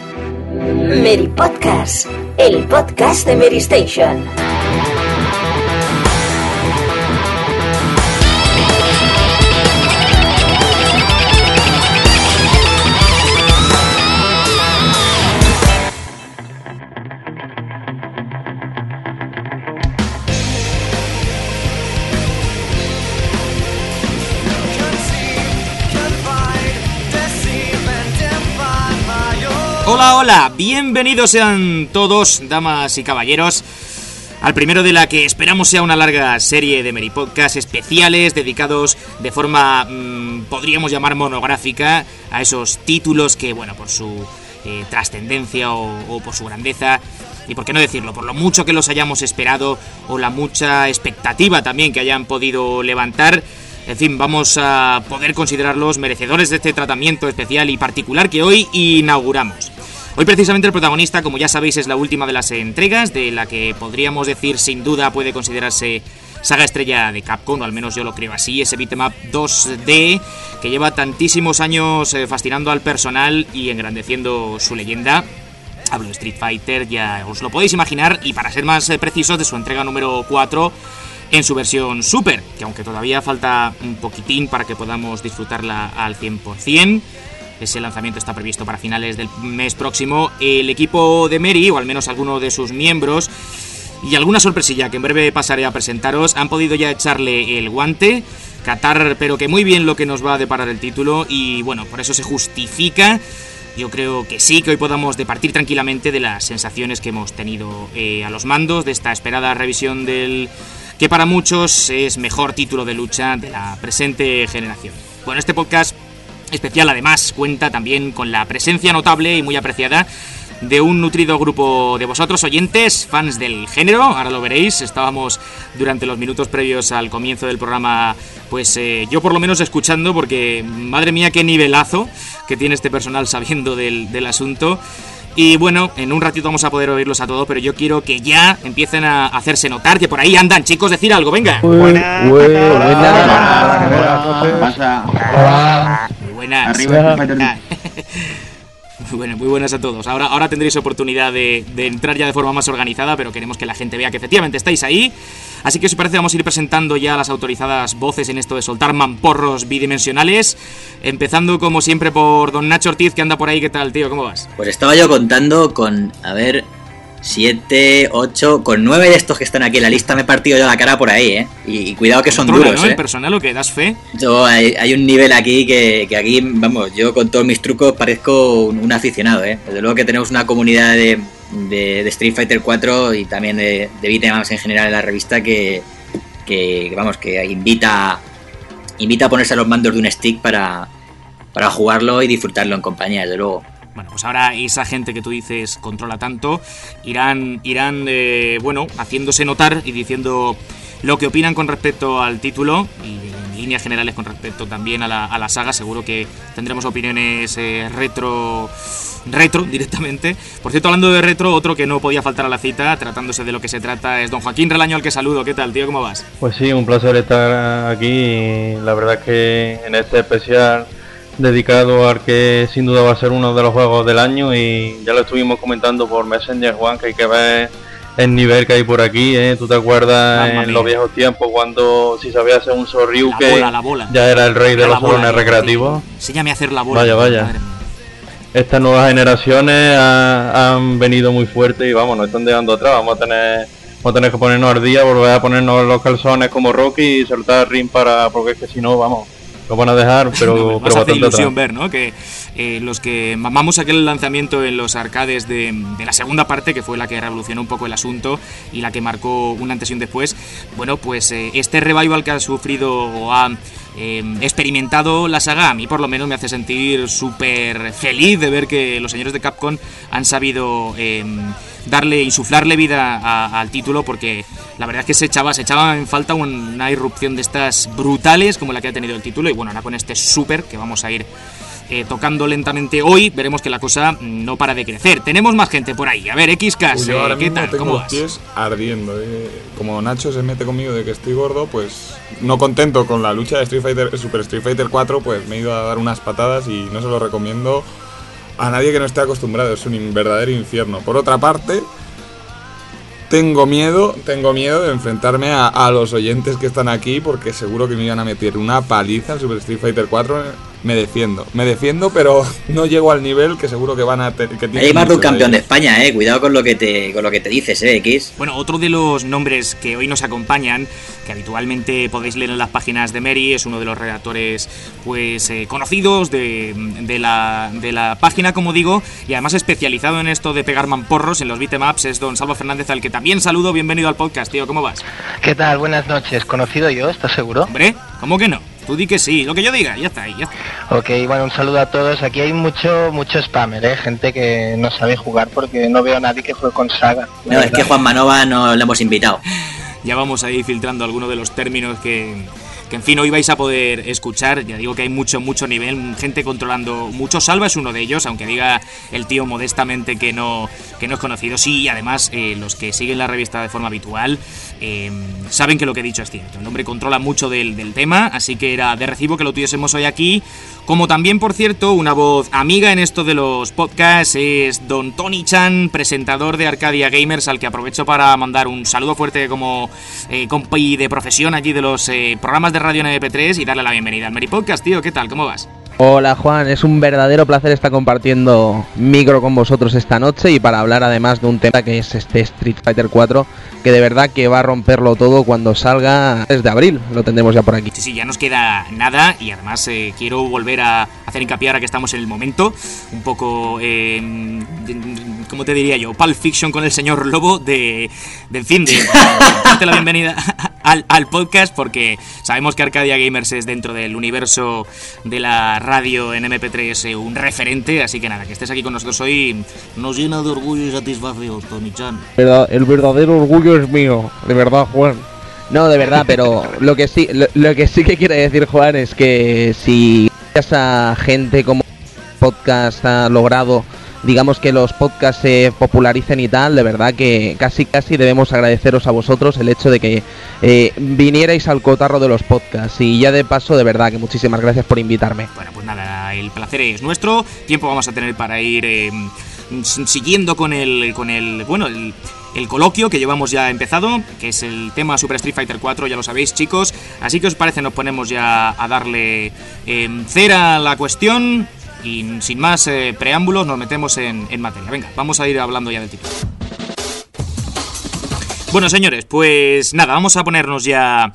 Mary Podcast, el podcast de Mary Station. Hola, hola, bienvenidos sean todos, damas y caballeros, al primero de la que esperamos sea una larga serie de Mary Podcast especiales dedicados de forma, podríamos llamar monográfica, a esos títulos que, bueno, por su trascendencia o por su grandeza, y por qué no decirlo, por lo mucho que los hayamos esperado o la mucha expectativa también que hayan podido levantar, en fin, vamos a poder considerarlos merecedores de este tratamiento especial y particular que hoy inauguramos. Hoy precisamente el protagonista, como ya sabéis, es la última de las entregas, de la que podríamos decir sin duda puede considerarse saga estrella de Capcom, o al menos yo lo creo así, ese beat'em up 2D que lleva tantísimos años fascinando al personal y engrandeciendo su leyenda. Hablo de Street Fighter, ya os lo podéis imaginar, y para ser más precisos, de su entrega número 4 en su versión Super, que aunque todavía falta un poquitín para que podamos disfrutarla al 100%, ese lanzamiento está previsto para finales del mes próximo. El equipo de Mary, o al menos alguno de sus miembros, y alguna sorpresilla que en breve pasaré a presentaros, han podido ya echarle el guante, catar pero que muy bien lo que nos va a deparar el título, y bueno, por eso se justifica, yo creo que sí, que hoy podamos departir tranquilamente de las sensaciones que hemos tenido a los mandos de esta esperada revisión del que para muchos es mejor título de lucha de la presente generación. Bueno, este podcast especial además cuenta también con la presencia notable y muy apreciada de un nutrido grupo de vosotros oyentes, fans del género. Ahora lo veréis, estábamos durante los minutos previos al comienzo del programa, pues yo por lo menos escuchando, porque madre mía qué nivelazo que tiene este personal sabiendo del asunto. Y bueno, en un ratito vamos a poder oírlos a todos, pero yo quiero que ya empiecen a hacerse notar, que por ahí andan, chicos, decir algo, venga. Buenas. Muy buenas. Muy buenas a todos. Ahora tendréis oportunidad de entrar ya de forma más organizada, pero queremos que la gente vea que efectivamente estáis ahí. Así que si os parece vamos a ir presentando ya las autorizadas voces en esto de soltar mamporros bidimensionales. Empezando como siempre por don Nacho Ortiz, que anda por ahí. ¿Qué tal, tío? ¿Cómo vas? Pues estaba yo contando con, 7, 8, con 9 de estos que están aquí en la lista me he partido yo la cara por ahí, Y cuidado que son duros, ¿no? ¿El personal o qué? ¿Das fe? Hay un nivel aquí que aquí, vamos, yo con todos mis trucos parezco un aficionado, Desde luego que tenemos una comunidad de Street Fighter 4 y también de beat'em ups en general en la revista que invita a ponerse a los mandos de un stick para jugarlo y disfrutarlo en compañía, desde luego. Bueno, pues ahora esa gente que tú dices controla tanto, irán haciéndose notar y diciendo lo que opinan con respecto al título y en líneas generales con respecto también a la saga. Seguro que tendremos opiniones retro directamente. Por cierto, hablando de retro, otro que no podía faltar a la cita, tratándose de lo que se trata, es don Joaquín Relaño, al que saludo. ¿Qué tal, tío? ¿Cómo vas? Pues sí, un placer estar aquí y la verdad es que en este especial dedicado al que sin duda va a ser uno de los juegos del año, y ya lo estuvimos comentando por Messenger, Juan, que hay que ver el nivel que hay por aquí, ¿Tú te acuerdas en los viejos tiempos cuando si sabías hacer un Sorryuken la bola. Ya era el rey de los salones recreativos? Enséñame a hacer la bola. Vaya. Estas nuevas generaciones han venido muy fuertes y vamos, nos están dejando atrás. Vamos a tener que ponernos al día, volver a ponernos los calzones como Rocky y soltar ring porque es que si no, vamos, lo van a dejar, pero nos hace ilusión atrás. ver, ¿no? Que los que mamamos aquel lanzamiento en los arcades de la segunda parte, que fue la que revolucionó un poco el asunto y la que marcó un antes y un después, bueno, pues este revival que ha sufrido o ha experimentado la saga, a mí por lo menos me hace sentir súper feliz de ver que los señores de Capcom han sabido insuflarle vida al título, porque la verdad es que se echaba en falta una irrupción de estas brutales como la que ha tenido el título. Y bueno, ahora con este Super que vamos a ir tocando lentamente hoy, veremos que la cosa no para de crecer. Tenemos más gente por ahí. A ver, XCAS, ¿qué tal? ¿Cómo vas? Tengo los pies ardiendo. Como Nacho se mete conmigo de que estoy gordo, pues no contento con la lucha de Super Street Fighter 4, pues me he ido a dar unas patadas y no se lo recomiendo a nadie que no esté acostumbrado, es un verdadero infierno. Por otra parte, tengo miedo de enfrentarme a los oyentes que están aquí, porque seguro que me iban a meter una paliza en Super Street Fighter 4. Me defiendo, pero no llego al nivel que seguro que van a tener. Hay más de un campeón de España, cuidado con lo que te dices, X. Bueno, otro de los nombres que hoy nos acompañan, que habitualmente podéis leer en las páginas de Meri, es uno de los redactores pues conocidos de la página, como digo, y además especializado en esto de pegar mamporros en los beatemaps, es don Salva Fernández, al que también saludo. Bienvenido al podcast, tío, ¿cómo vas? ¿Qué tal? Buenas noches. ¿Conocido yo? ¿Estás seguro? Hombre, ¿cómo que no? Tú di que sí, lo que yo diga, ya está. Ok, bueno, un saludo a todos. Aquí hay mucho spammer, gente que no sabe jugar, porque no veo a nadie que juegue con Saga. No, es que Juan Manova no le hemos invitado. Ya vamos a ir filtrando algunos de los términos que en fin hoy vais a poder escuchar. Ya digo que hay mucho nivel, gente controlando mucho. Salva es uno de ellos, aunque diga el tío modestamente que no es conocido. Sí, y además los que siguen la revista de forma habitual saben que lo que he dicho es cierto. El hombre controla mucho del tema, así que era de recibo que lo tuviésemos hoy aquí. Como también, por cierto, una voz amiga en esto de los podcasts es don Tony Chan, presentador de Arcadia Gamers, al que aprovecho para mandar un saludo fuerte como compi de profesión allí de los programas de radio en MP3 y darle la bienvenida al Meri Podcast, tío. ¿Qué tal? ¿Cómo vas? Hola Juan, es un verdadero placer estar compartiendo micro con vosotros esta noche y para hablar además de un tema que es este Street Fighter 4, que de verdad que va a romperlo todo cuando salga desde abril, lo tendremos ya por aquí. Sí, ya nos queda nada y además quiero volver a hacer hincapié ahora que estamos en el momento, un poco, ¿cómo te diría yo? Pulp Fiction con el señor Lobo de darte la bienvenida al podcast, porque sabemos que Arcadia Gamers es dentro del universo de la radio en MP3 un referente, así que nada, que estés aquí con nosotros hoy nos llena de orgullo y satisfacción, Tony Chan. El verdadero orgullo es mío, de verdad, Juan. No, de verdad, pero lo que sí que quiere decir, Juan, es que si esa gente como podcast ha logrado, digamos, que los podcasts se popularicen y tal, de verdad que casi debemos agradeceros a vosotros el hecho de que vinierais al cotarro de los podcasts. Y ya de paso, de verdad que muchísimas gracias por invitarme. Bueno, pues nada, el placer es nuestro. Tiempo vamos a tener para ir siguiendo con el coloquio que llevamos ya empezado, que es el tema Super Street Fighter 4, ya lo sabéis, chicos. Así que os parece, nos ponemos ya a darle cera a la cuestión. Y sin más preámbulos nos metemos en materia. Venga, vamos a ir hablando ya del título. Bueno, señores, pues nada, vamos a ponernos ya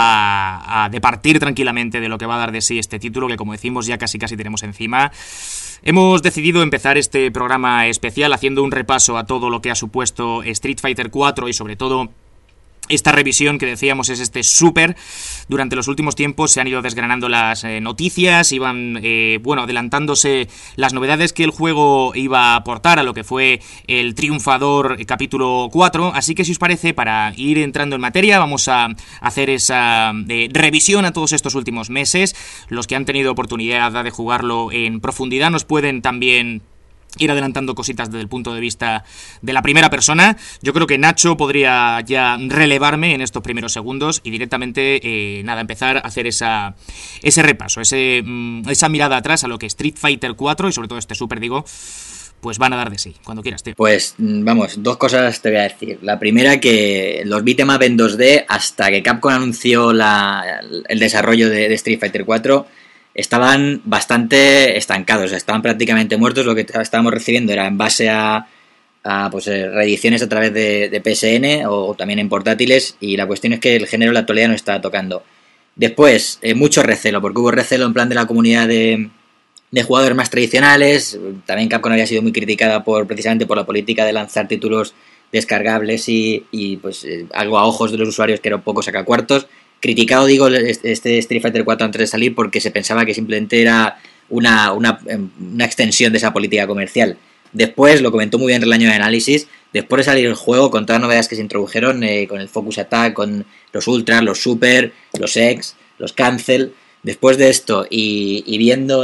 a departir tranquilamente de lo que va a dar de sí este título, que como decimos ya casi tenemos encima. Hemos decidido empezar este programa especial haciendo un repaso a todo lo que ha supuesto Street Fighter 4 y sobre todo esta revisión que decíamos es este Super. Durante los últimos tiempos se han ido desgranando las noticias, iban adelantándose las novedades que el juego iba a aportar a lo que fue el triunfador capítulo 4, así que si os parece, para ir entrando en materia, vamos a hacer esa revisión a todos estos últimos meses. Los que han tenido oportunidad de jugarlo en profundidad nos pueden también ir adelantando cositas desde el punto de vista de la primera persona. Yo creo que Nacho podría ya relevarme en estos primeros segundos y directamente empezar a hacer ese repaso, esa mirada atrás a lo que Street Fighter 4 y sobre todo este Super, pues van a dar de sí, cuando quieras, tío. Pues vamos, dos cosas te voy a decir. La primera, que los beat'em up en 2D, hasta que Capcom anunció el desarrollo de Street Fighter 4, estaban bastante estancados, estaban prácticamente muertos. Lo que estábamos recibiendo era en base a reediciones a través de PSN o también en portátiles, y la cuestión es que el género en la actualidad no está tocando. Después, mucho recelo, porque hubo recelo en plan de la comunidad de jugadores más tradicionales. También Capcom había sido muy criticada precisamente por la política de lanzar títulos descargables y algo a ojos de los usuarios que era un poco sacacuartos. Criticado, este Street Fighter 4 antes de salir, porque se pensaba que simplemente era una extensión de esa política comercial. Después, lo comentó muy bien el año de análisis, después de salir el juego, con todas las novedades que se introdujeron, con el Focus Attack, con los Ultras, los Super, los X, los Cancel, después de esto y viendo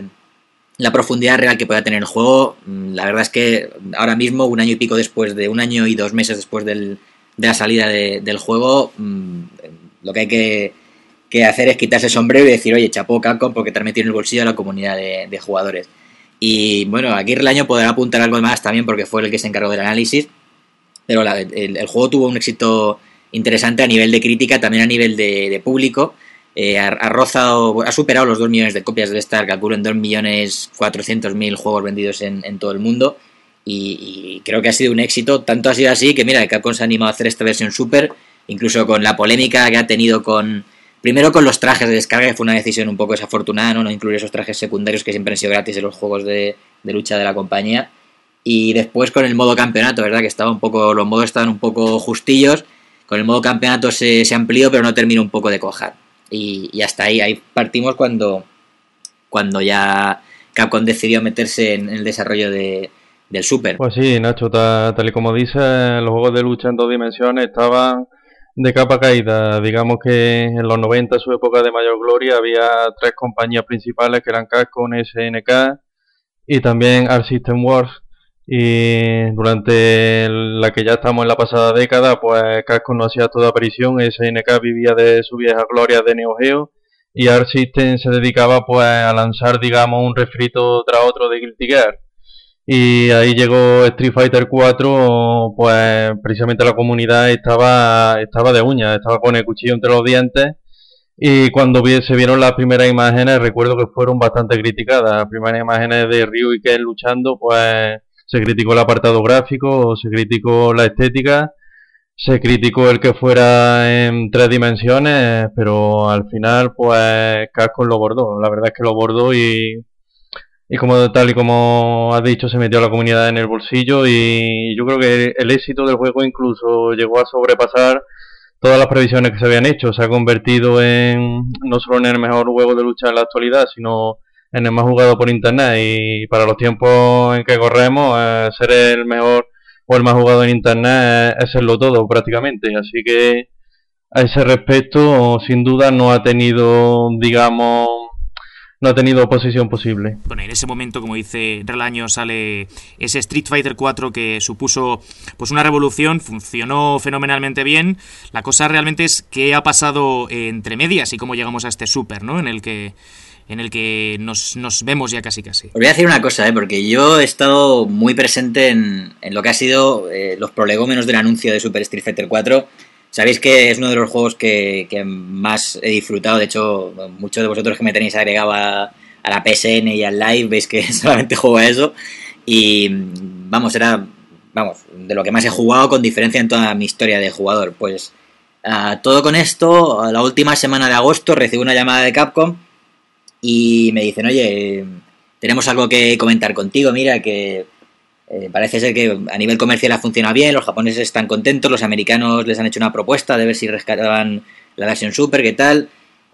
la profundidad real que pueda tener el juego, la verdad es que ahora mismo, un año y pico después, un año y 2 meses después de la salida del juego, lo que hay que hacer es quitarse el sombrero y decir, oye, chapó Capcom, porque te has metido en el bolsillo a la comunidad de jugadores. Y bueno, aquí Relaño podrá apuntar algo más también porque fue el que se encargó del análisis, pero el juego tuvo un éxito interesante a nivel de crítica, también a nivel de público. Ha superado los 2 millones de copias del Star, calculo en 2.400.000 juegos vendidos en todo el mundo, y creo que ha sido un éxito. Tanto ha sido así que mira, Capcom se ha animado a hacer esta versión Super, incluso con la polémica que ha tenido primero con los trajes de descarga, que fue una decisión un poco desafortunada, no incluir esos trajes secundarios que siempre han sido gratis en los juegos de lucha de la compañía, y después con el modo campeonato, verdad que los modos estaban un poco justillos. Con el modo campeonato se amplió, pero no terminó un poco de cuajar. Y hasta ahí partimos cuando ya Capcom decidió meterse en el desarrollo del Super. Pues sí, Nacho, tal y como dices, los juegos de lucha en 2 dimensiones estaban de capa caída. Digamos que en los 90, su época de mayor gloria, había 3 compañías principales que eran Capcom, SNK y también Arc System Works. Y durante la que ya estamos en la pasada década, pues Capcom no hacía toda aparición, SNK vivía de su vieja gloria de Neo Geo, y Arc System se dedicaba pues a lanzar, digamos, un refrito tras otro de Guilty Gear. Y ahí llegó Street Fighter 4, pues precisamente la comunidad estaba de uñas, estaba con el cuchillo entre los dientes. Y cuando se vieron las primeras imágenes, recuerdo que fueron bastante criticadas. Las primeras imágenes de Ryu y Ken luchando, pues se criticó el apartado gráfico, se criticó la estética, se criticó el que fuera en 3 dimensiones, pero al final pues Capcom lo bordó. La verdad es que lo bordó y tal y como has dicho, se metió a la comunidad en el bolsillo, y yo creo que el éxito del juego incluso llegó a sobrepasar todas las previsiones que se habían hecho. Se ha convertido no solo en el mejor juego de lucha en la actualidad, sino en el más jugado por internet, y para los tiempos en que corremos, ser el mejor o el más jugado en internet es serlo todo prácticamente. Así que a ese respecto, sin duda, no ha tenido oposición posible. Bueno, en ese momento, como dice Relaño, sale ese Street Fighter 4 que supuso pues una revolución, funcionó fenomenalmente bien. La cosa realmente es qué ha pasado entre medias y cómo llegamos a este Super, ¿no? En el que nos vemos ya casi. Os voy a decir una cosa, porque yo he estado muy presente en lo que ha sido los prolegómenos del anuncio de Super Street Fighter 4. Sabéis que es uno de los juegos que más he disfrutado. De hecho, muchos de vosotros que me tenéis agregado a la PSN y al Live, veis que solamente juego a eso. Y era de lo que más he jugado, con diferencia en toda mi historia de jugador. Pues todo con esto, a la última semana de agosto recibo una llamada de Capcom y me dicen: oye, tenemos algo que comentar contigo. Mira que parece ser que a nivel comercial ha funcionado bien, los japoneses están contentos, los americanos les han hecho una propuesta de ver si rescataban la versión Super, ¿qué tal?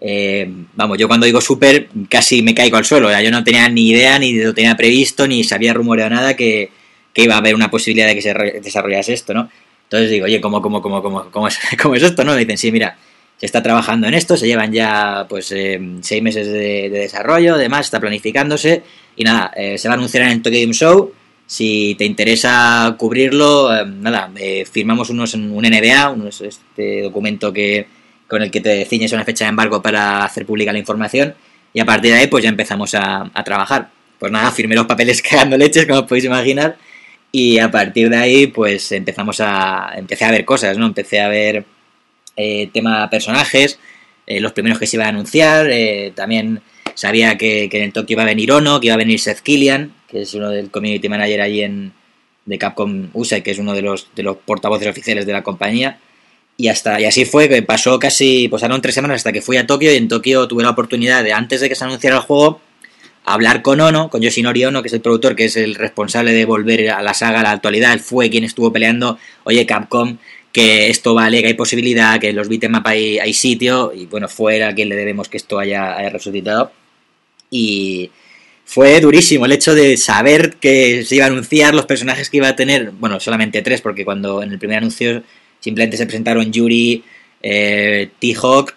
Yo cuando digo Super casi me caigo al suelo. Yo no tenía ni idea, ni lo tenía previsto, ni sabía rumoreado nada que iba a haber una posibilidad de que se desarrollase esto, ¿no? Entonces digo: oye, ¿cómo es esto, no? Me dicen: sí, mira, se está trabajando en esto, se llevan ya 6 meses de desarrollo, además está planificándose, y nada, se va a anunciar en el Tokyo Game Show. Si te interesa cubrirlo, firmamos un NDA, este documento con el que te ciñes a una fecha de embargo para hacer pública la información, y a partir de ahí pues ya empezamos a trabajar. Pues nada, firmé los papeles cagando leches, como os podéis imaginar, y a partir de ahí pues empecé a ver cosas, ¿no? Empecé a ver tema personajes, los primeros que se iban a anunciar. También sabía que en el Tokio iba a venir Ono, que iba a venir Seth Killian, que es uno del community manager allí de Capcom USA, que es uno de los portavoces oficiales de la compañía. Y así fue, que pasó casi, pasaron 3 semanas hasta que fui a Tokio, y en Tokio tuve la oportunidad de, antes de que se anunciara el juego, hablar con Ono, con Yoshinori Ono, que es el productor, que es el responsable de volver a la saga a la actualidad. Él fue quien estuvo peleando: oye, Capcom, que esto vale, que hay posibilidad, que en los beat'em up hay sitio, y bueno, fue a quien le debemos que esto haya resucitado. Y fue durísimo el hecho de saber que se iba a anunciar los personajes que iba a tener. Bueno, solamente 3, porque cuando en el primer anuncio simplemente se presentaron Yuri, T-Hawk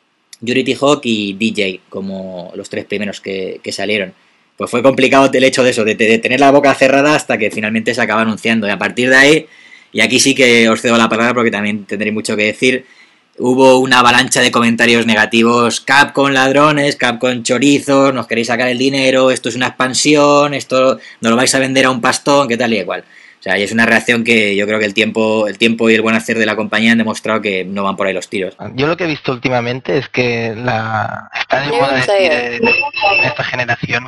y DJ como los 3 primeros que salieron. Pues fue complicado el hecho de eso, de tener la boca cerrada hasta que finalmente se acaba anunciando. Y a partir de ahí, y aquí sí que os cedo la palabra porque también tendré mucho que decir, hubo una avalancha de comentarios negativos. Capcom ladrones, Capcom chorizos, nos queréis sacar el dinero, esto es una expansión, esto nos lo vais a vender a un pastón, qué tal y igual. O sea, y es una reacción que yo creo que el tiempo y el buen hacer de la compañía han demostrado que no van por ahí los tiros. Yo lo que he visto últimamente es que está de moda decir en esta generación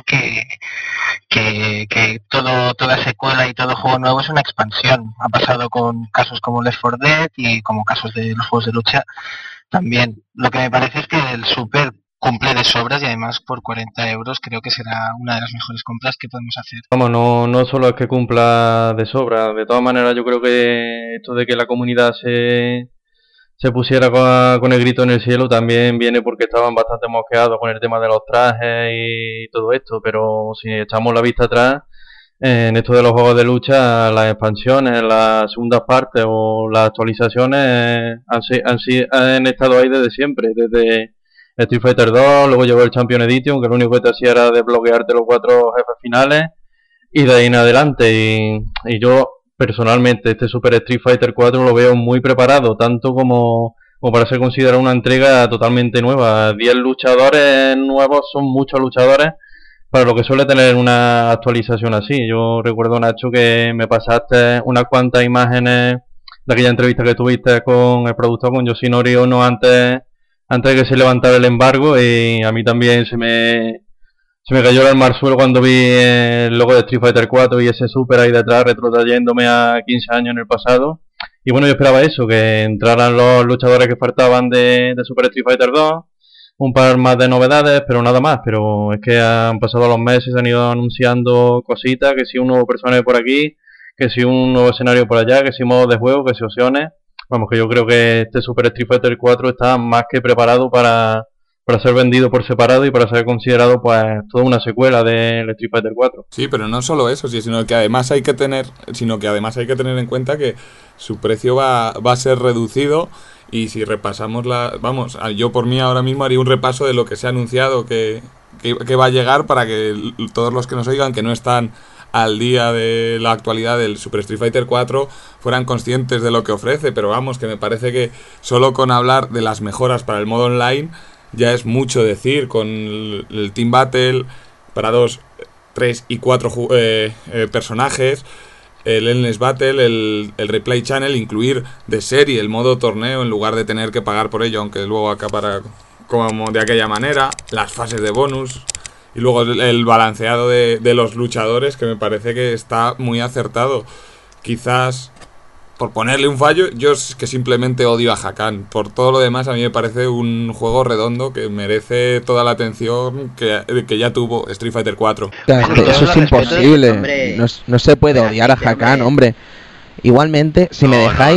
que toda secuela y todo juego nuevo es una expansión. Ha pasado con casos como Left 4 Dead y como casos de los juegos de lucha también. Lo que me parece es que el Super cumple de sobras y además por 40 euros creo que será una de las mejores compras que podemos hacer. Vamos, no solo es que cumpla de sobra, de todas maneras yo creo que esto de que la comunidad se pusiera con el grito en el cielo también viene porque estaban bastante mosqueados con el tema de los trajes y todo esto, pero si echamos la vista atrás, en esto de los juegos de lucha, las expansiones, las segundas partes o las actualizaciones han estado ahí desde siempre, desde Street Fighter 2, luego llegó el Champion Edition, que lo único que te hacía era desbloquearte los 4 jefes finales, y de ahí en adelante, y yo personalmente este Super Street Fighter 4 lo veo muy preparado, tanto como para ser considerado una entrega totalmente nueva. 10 luchadores nuevos son muchos luchadores para lo que suele tener una actualización así. Yo recuerdo, Nacho, que me pasaste unas cuantas imágenes de aquella entrevista que tuviste con el productor, con Yoshinori Ono, antes de que se levantara el embargo, y a mí también se me cayó el alma al suelo cuando vi el logo de Street Fighter 4 y ese Super ahí detrás retrotrayéndome a 15 años en el pasado. Y bueno, yo esperaba eso, que entraran los luchadores que faltaban de Super Street Fighter 2, un par más de novedades, pero nada más. Pero es que han pasado los meses, se han ido anunciando cositas, que si un nuevo personaje por aquí, que si un nuevo escenario por allá, que si modos de juego, que si opciones. Vamos, que yo creo que este Super Street Fighter 4 está más que preparado para ser vendido por separado y para ser considerado pues toda una secuela del Street Fighter 4. Sí, pero no solo eso, sino que además hay que tener en cuenta que su precio va a ser reducido. Y si repasamos yo por mí ahora mismo haría un repaso de lo que se ha anunciado que va a llegar, para que todos los que nos oigan, que no están al día de la actualidad del Super Street Fighter 4, fueran conscientes de lo que ofrece. Pero vamos, que me parece que solo con hablar de las mejoras para el modo online ya es mucho decir, con el Team Battle para 2, 3 y 4 personajes, el Endless Battle, el Replay Channel, incluir de serie el modo torneo en lugar de tener que pagar por ello, aunque luego acabará como de aquella manera, las fases de bonus, y luego el balanceado de los luchadores, que me parece que está muy acertado. Quizás por ponerle un fallo, yo es que simplemente odio a Hakan. Por todo lo demás, a mí me parece un juego redondo que merece toda la atención que ya tuvo Street Fighter 4. Claro, eso es imposible. No se puede odiar a Hakan, hombre. Igualmente, si me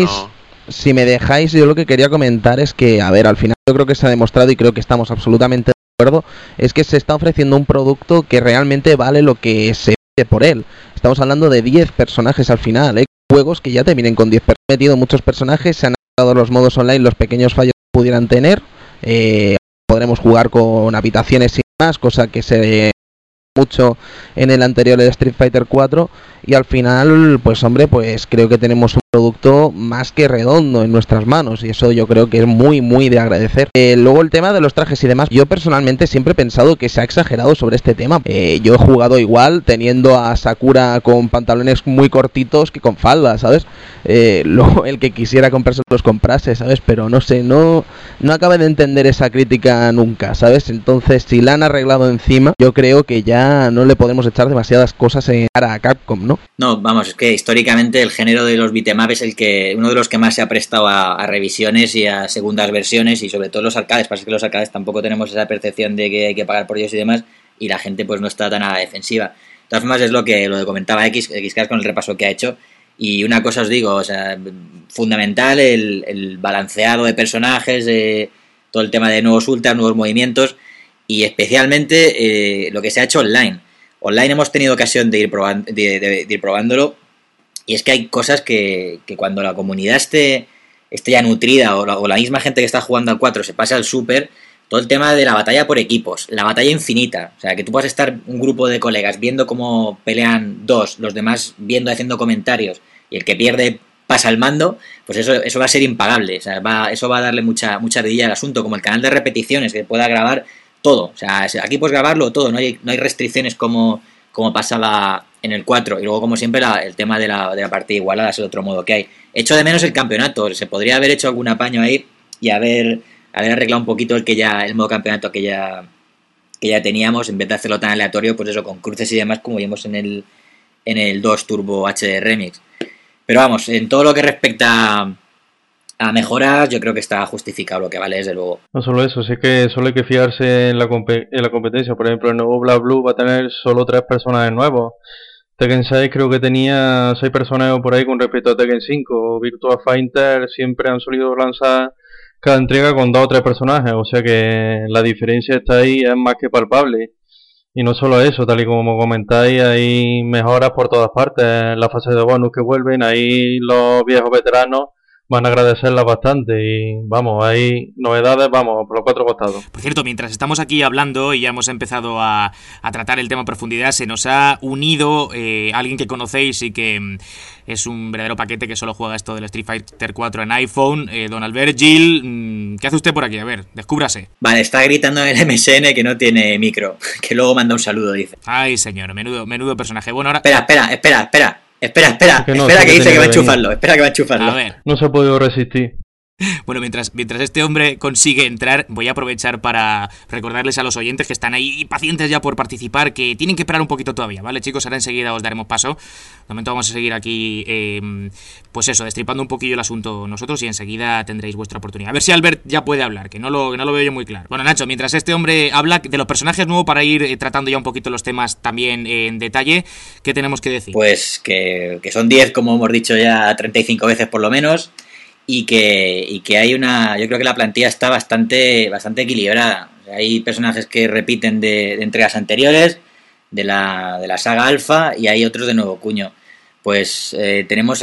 dejáis, yo lo que quería comentar es que, a ver, al final yo creo que se ha demostrado, y creo que estamos absolutamente de acuerdo, es que se está ofreciendo un producto que realmente vale lo que se pide por él. Estamos hablando de 10 personajes al final, juegos que ya te vienen con 10 personajes. Han metido muchos personajes, se han adaptado los modos online, los pequeños fallos que pudieran tener. Podremos jugar con habitaciones sin más, cosa que se mucho en el anterior de Street Fighter 4, y al final, pues hombre, pues creo que tenemos un producto más que redondo en nuestras manos, y eso yo creo que es muy muy de agradecer. Luego el tema de los trajes y demás, yo personalmente siempre he pensado que se ha exagerado sobre este tema. Yo he jugado igual teniendo a Sakura con pantalones muy cortitos que con falda, ¿sabes? Luego el que quisiera comprarse los comprase, ¿sabes? Pero no sé, no acabo de entender esa crítica nunca, ¿sabes? Entonces, si la han arreglado encima, yo creo que ya no le podemos echar demasiadas cosas en cara a Capcom, ¿no? No, vamos, es que históricamente el género de los beat'em up es uno de los que más se ha prestado a revisiones y a segundas versiones, y sobre todo los arcades. Pasa que los arcades tampoco tenemos esa percepción de que hay que pagar por ellos y demás, y la gente pues no está tan a la defensiva. De todas formas, es lo que comentaba Xcast con el repaso que ha hecho. Y una cosa os digo, o sea, fundamental el balanceado de personajes, todo el tema de nuevos ultras, nuevos movimientos, y especialmente lo que se ha hecho online. Online hemos tenido ocasión de ir probándolo, y es que hay cosas que cuando la comunidad esté ya nutrida, o la misma gente que está jugando al 4 se pase al Super, todo el tema de la batalla por equipos, la batalla infinita, o sea, que tú puedas estar un grupo de colegas viendo cómo pelean dos, los demás viendo, haciendo comentarios, y el que pierde pasa el mando, pues eso va a ser impagable. O sea, eso va a darle mucha ardilla al asunto, como el canal de repeticiones, que pueda grabar todo. O sea, aquí puedes grabarlo todo, no hay restricciones como pasaba en el 4. Y luego, como siempre, el tema de la partida igualada es el otro modo que hay. Echo de menos el campeonato. Se podría haber hecho algún apaño ahí y haber arreglado un poquito el modo campeonato que ya teníamos, en vez de hacerlo tan aleatorio, pues eso, con cruces y demás, como vimos en el 2 Turbo HD Remix. Pero vamos, en todo lo que respecta a mejoras, yo creo que está justificado lo que vale, desde luego. No solo eso, sí que solo hay que fiarse en la competencia. Por ejemplo, el nuevo BlazBlue va a tener solo 3 personajes nuevos. Tekken 6 creo que tenía 6 personajes por ahí con respecto a Tekken 5. Virtua Fighter siempre han solido lanzar cada entrega con 2 o 3 personajes. O sea que la diferencia está ahí, es más que palpable. Y no solo eso, tal y como comentáis, hay mejoras por todas partes. La fase de bonus que vuelven, ahí los viejos veteranos van a agradecerlas bastante. Y vamos, hay novedades, vamos, por los 4 costados. Por cierto, mientras estamos aquí hablando y ya hemos empezado a tratar el tema a profundidad, se nos ha unido alguien que conocéis y que es un verdadero paquete, que solo juega esto del Street Fighter 4 en iPhone. Don Albert Gil, ¿qué hace usted por aquí? A ver, descúbrase. Vale, está gritando en el MSN que no tiene micro, que luego manda un saludo, dice. Ay, señor, menudo personaje. Bueno, ahora... Espera, que dice que va a enchufarlo. Espera que va a enchufarlo. A ver. No se ha podido resistir. Bueno, mientras este hombre consigue entrar, voy a aprovechar para recordarles a los oyentes que están ahí pacientes ya por participar, que tienen que esperar un poquito todavía, ¿vale, chicos? Ahora enseguida os daremos paso. De momento vamos a seguir aquí, pues eso, destripando un poquillo el asunto nosotros, y enseguida tendréis vuestra oportunidad. A ver si Albert ya puede hablar, que no lo veo yo muy claro. Bueno, Nacho, mientras este hombre habla de los personajes nuevos, para ir tratando ya un poquito los temas también en detalle, ¿qué tenemos que decir? Pues que son 10, como hemos dicho ya 35 veces por lo menos. Y que hay yo creo que la plantilla está bastante equilibrada. O sea, hay personajes que repiten de entregas anteriores, de la saga Alpha, y hay otros de nuevo cuño. Pues tenemos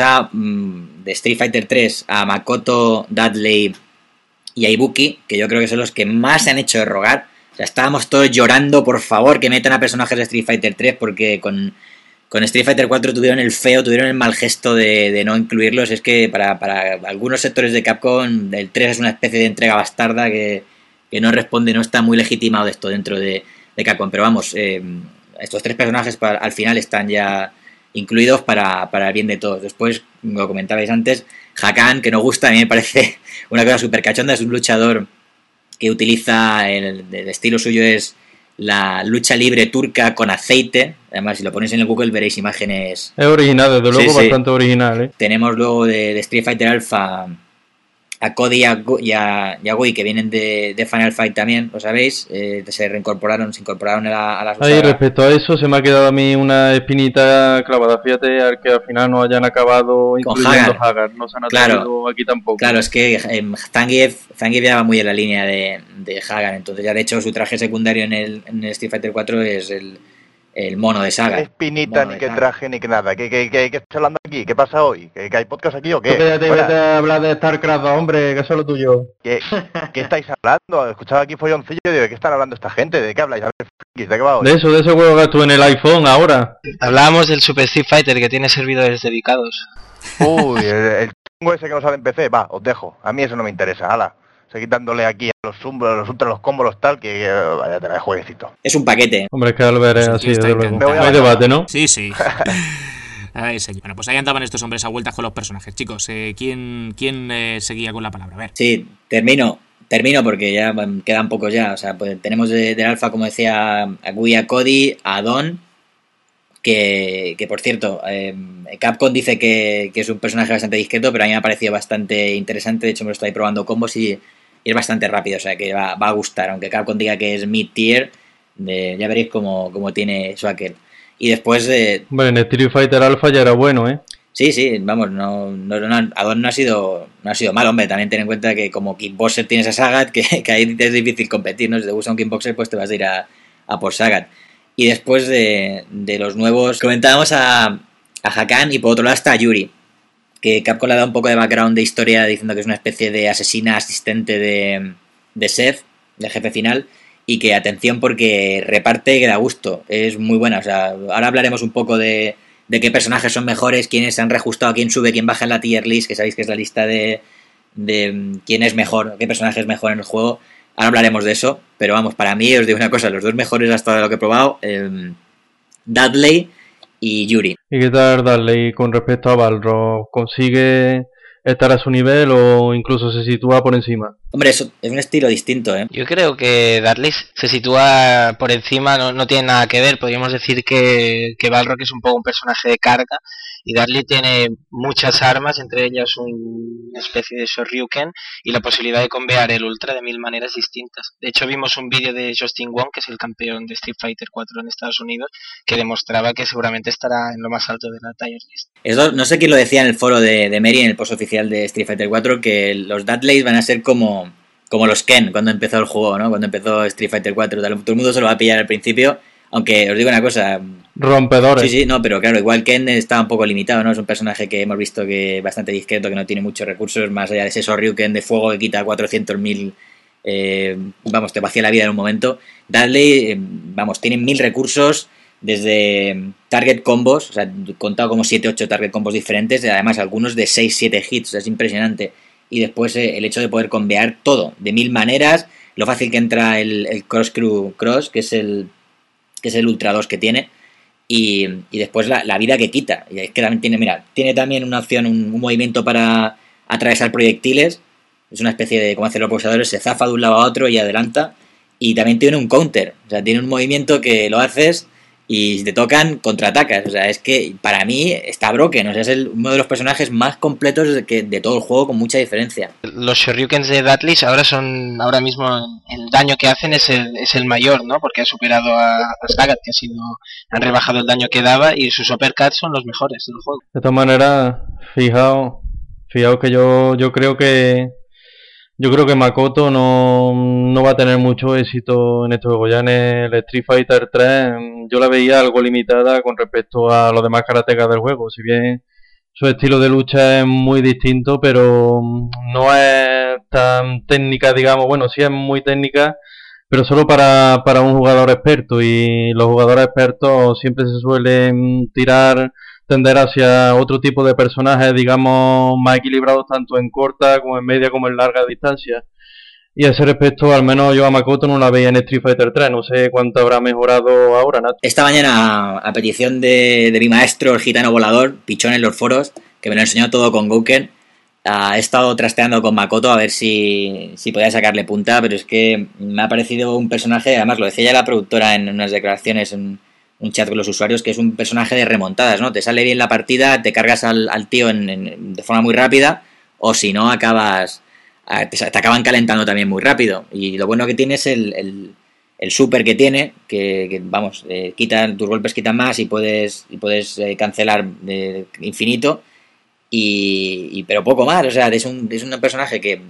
de Street Fighter 3 a Makoto, Dudley y a Ibuki, que yo creo que son los que más se han hecho de rogar. O sea, estábamos todos llorando, por favor, que metan a personajes de Street Fighter 3, porque con Street Fighter 4 tuvieron el mal gesto de no incluirlos. Es que para algunos sectores de Capcom el 3 es una especie de entrega bastarda que no responde, no está muy legitimado de esto dentro de Capcom. Pero vamos, estos 3 personajes al final están ya incluidos para el bien de todos. Después, como comentabais antes, Hakan, que nos gusta, a mí me parece una cosa súper cachonda. Es un luchador que utiliza, el estilo suyo es la lucha libre turca con aceite. Además, si lo ponéis en el Google veréis imágenes. Es original, desde luego, sí. Bastante original, ¿eh? Tenemos luego de Street Fighter Alpha a Cody y a Gui, que vienen de Final Fight también, lo sabéis. Se incorporaron a las Ahí, respecto a eso, se me ha quedado a mí una espinita clavada. Fíjate, al que al final no hayan acabado incluyendo Hagar. No se han atrevido aquí tampoco. Claro, es que Zangief ya va muy en la línea de Hagar. Entonces, ya de hecho, su traje secundario en el Street Fighter 4 es el mono de Saga. ¿Qué espinita, ni qué traje, ni qué nada? ¿Qué estás hablando aquí? ¿Qué pasa hoy? ¿Que hay podcast aquí o qué? Vete a hablar de StarCraft 2, hombre, que eso es lo tuyo. ¿Qué estáis hablando? Escuchaba aquí folloncillo y digo, ¿de qué están hablando esta gente? ¿De qué habláis? A ver, ¿de qué va hoy? De ese juego que estuve en el iPhone ahora. Hablábamos del Super Street Fighter, que tiene servidores dedicados. Uy, el chungo ese que no sale en PC, va, os dejo. A mí eso no me interesa, hala. Seguid dándole aquí a los ultra, los combos, los tal, que vaya tener jueguecito. Es un paquete. Hombre, es que Albert es así, desde luego. No hay debate, ¿no? Sí. Ay, señor. Bueno, pues ahí andaban estos hombres a vueltas con los personajes. Chicos, ¿quién seguía con la palabra? A ver. Sí, termino porque ya quedan pocos ya. O sea, pues tenemos del Alpha, como decía, a Gui, a Cody, a Don, que por cierto, Capcom dice que es un personaje bastante discreto, pero a mí me ha parecido bastante interesante. De hecho, me lo estoy probando combos y es bastante rápido, o sea que va a gustar. Aunque Capcom diga que es mid-tier, ya veréis cómo tiene su aquel. Y después bueno, en Street Fighter Alpha ya era bueno, ¿eh? Sí, vamos, Adon no ha sido mal, hombre. También ten en cuenta que como Kickboxer tienes a Sagat, que ahí es difícil competir, ¿no? Si te gusta un Kickboxer, pues te vas a ir a por Sagat. Y después de los nuevos, comentábamos a Hakan, y por otro lado está a Yuri, que Capcom le ha dado un poco de background de historia diciendo que es una especie de asesina asistente de Seth, del jefe final, y que atención porque reparte que da gusto, es muy buena. O sea, ahora hablaremos un poco de de qué personajes son mejores, quiénes se han reajustado, quién sube, quién baja en la tier list, que sabéis que es la lista de quién es mejor, qué personaje es mejor en el juego. Ahora hablaremos de eso, pero vamos, para mí os digo una cosa, los dos mejores hasta de lo que he probado, Dudley y Yuri. ¿Y qué tal Dudley con respecto a Balrog? ¿Consigue estar a su nivel o incluso se sitúa por encima? Hombre, eso es un estilo distinto, ¿eh? Yo creo que Dudley se sitúa por encima, no tiene nada que ver. Podríamos decir que Balrog es un poco un personaje de carga y Dudley tiene muchas armas, entre ellas una especie de Shoryuken y la posibilidad de combear el Ultra de 1000 maneras distintas. De hecho, vimos un vídeo de Justin Wong, que es el campeón de Street Fighter 4 en Estados Unidos, que demostraba que seguramente estará en lo más alto de la tier list. Eso, no sé quién lo decía en el foro de Mary, en el post oficial de Street Fighter 4, que los Dudleys van a ser como los Ken cuando empezó el juego, ¿no? Cuando empezó Street Fighter 4. Todo el mundo se lo va a pillar al principio, aunque os digo una cosa... Rompedores. Sí, no, pero claro, igual Ken está un poco limitado, ¿no? Es un personaje que hemos visto que es bastante discreto, que no tiene muchos recursos, más allá de ese Shoryuken de fuego que quita 400.000... te vacía la vida en un momento. Dudley, tiene 1000 recursos, desde target combos, o sea, contado como 7-8 target combos diferentes, además algunos de 6-7 hits, o sea, es impresionante. Y después el hecho de poder combear todo, de 1000 maneras, lo fácil que entra el Cross Crew Cross, que es el Ultra 2 que tiene, y después la vida que quita. Y es que también tiene también una opción, un movimiento para atravesar proyectiles, es una especie de, como hacen los boxeadores, se zafa de un lado a otro y adelanta, y también tiene un counter, o sea, tiene un movimiento que lo haces y si te tocan, contraatacas. O sea, es que para mí está broken. O sea, es uno de los personajes más completos de todo el juego, con mucha diferencia. Los Shoryukens de Dudley ahora mismo el daño que hacen es el mayor, ¿no? Porque ha superado a Sagat, han rebajado el daño que daba, y sus uppercuts son los mejores del juego. De todas maneras, fijaos que yo creo que Makoto no va a tener mucho éxito en este juego. Ya en el Street Fighter 3 yo la veía algo limitada con respecto a los demás karatecas del juego. Si bien su estilo de lucha es muy distinto, pero no es tan técnica, digamos. Bueno, sí es muy técnica, pero solo para un jugador experto. Y los jugadores expertos siempre se suelen tender hacia otro tipo de personajes, digamos, más equilibrados tanto en corta como en media como en larga distancia. Y a ese respecto, al menos yo a Makoto no la veía en Street Fighter 3, no sé cuánto habrá mejorado ahora, Nat. Esta mañana, a petición de mi maestro, el gitano volador, Pichón en los foros, que me lo enseñó todo con Gouken, he estado trasteando con Makoto a ver si podía sacarle punta, pero es que me ha parecido un personaje, además lo decía ya la productora en unas declaraciones en un chat con los usuarios, que es un personaje de remontadas, ¿no? Te sale bien la partida, te cargas al tío de forma muy rápida, o si no, te acaban calentando también muy rápido. Y lo bueno que tiene es el super que tiene, que tus golpes quitan más y puedes cancelar de infinito, pero poco más. O sea, es un personaje que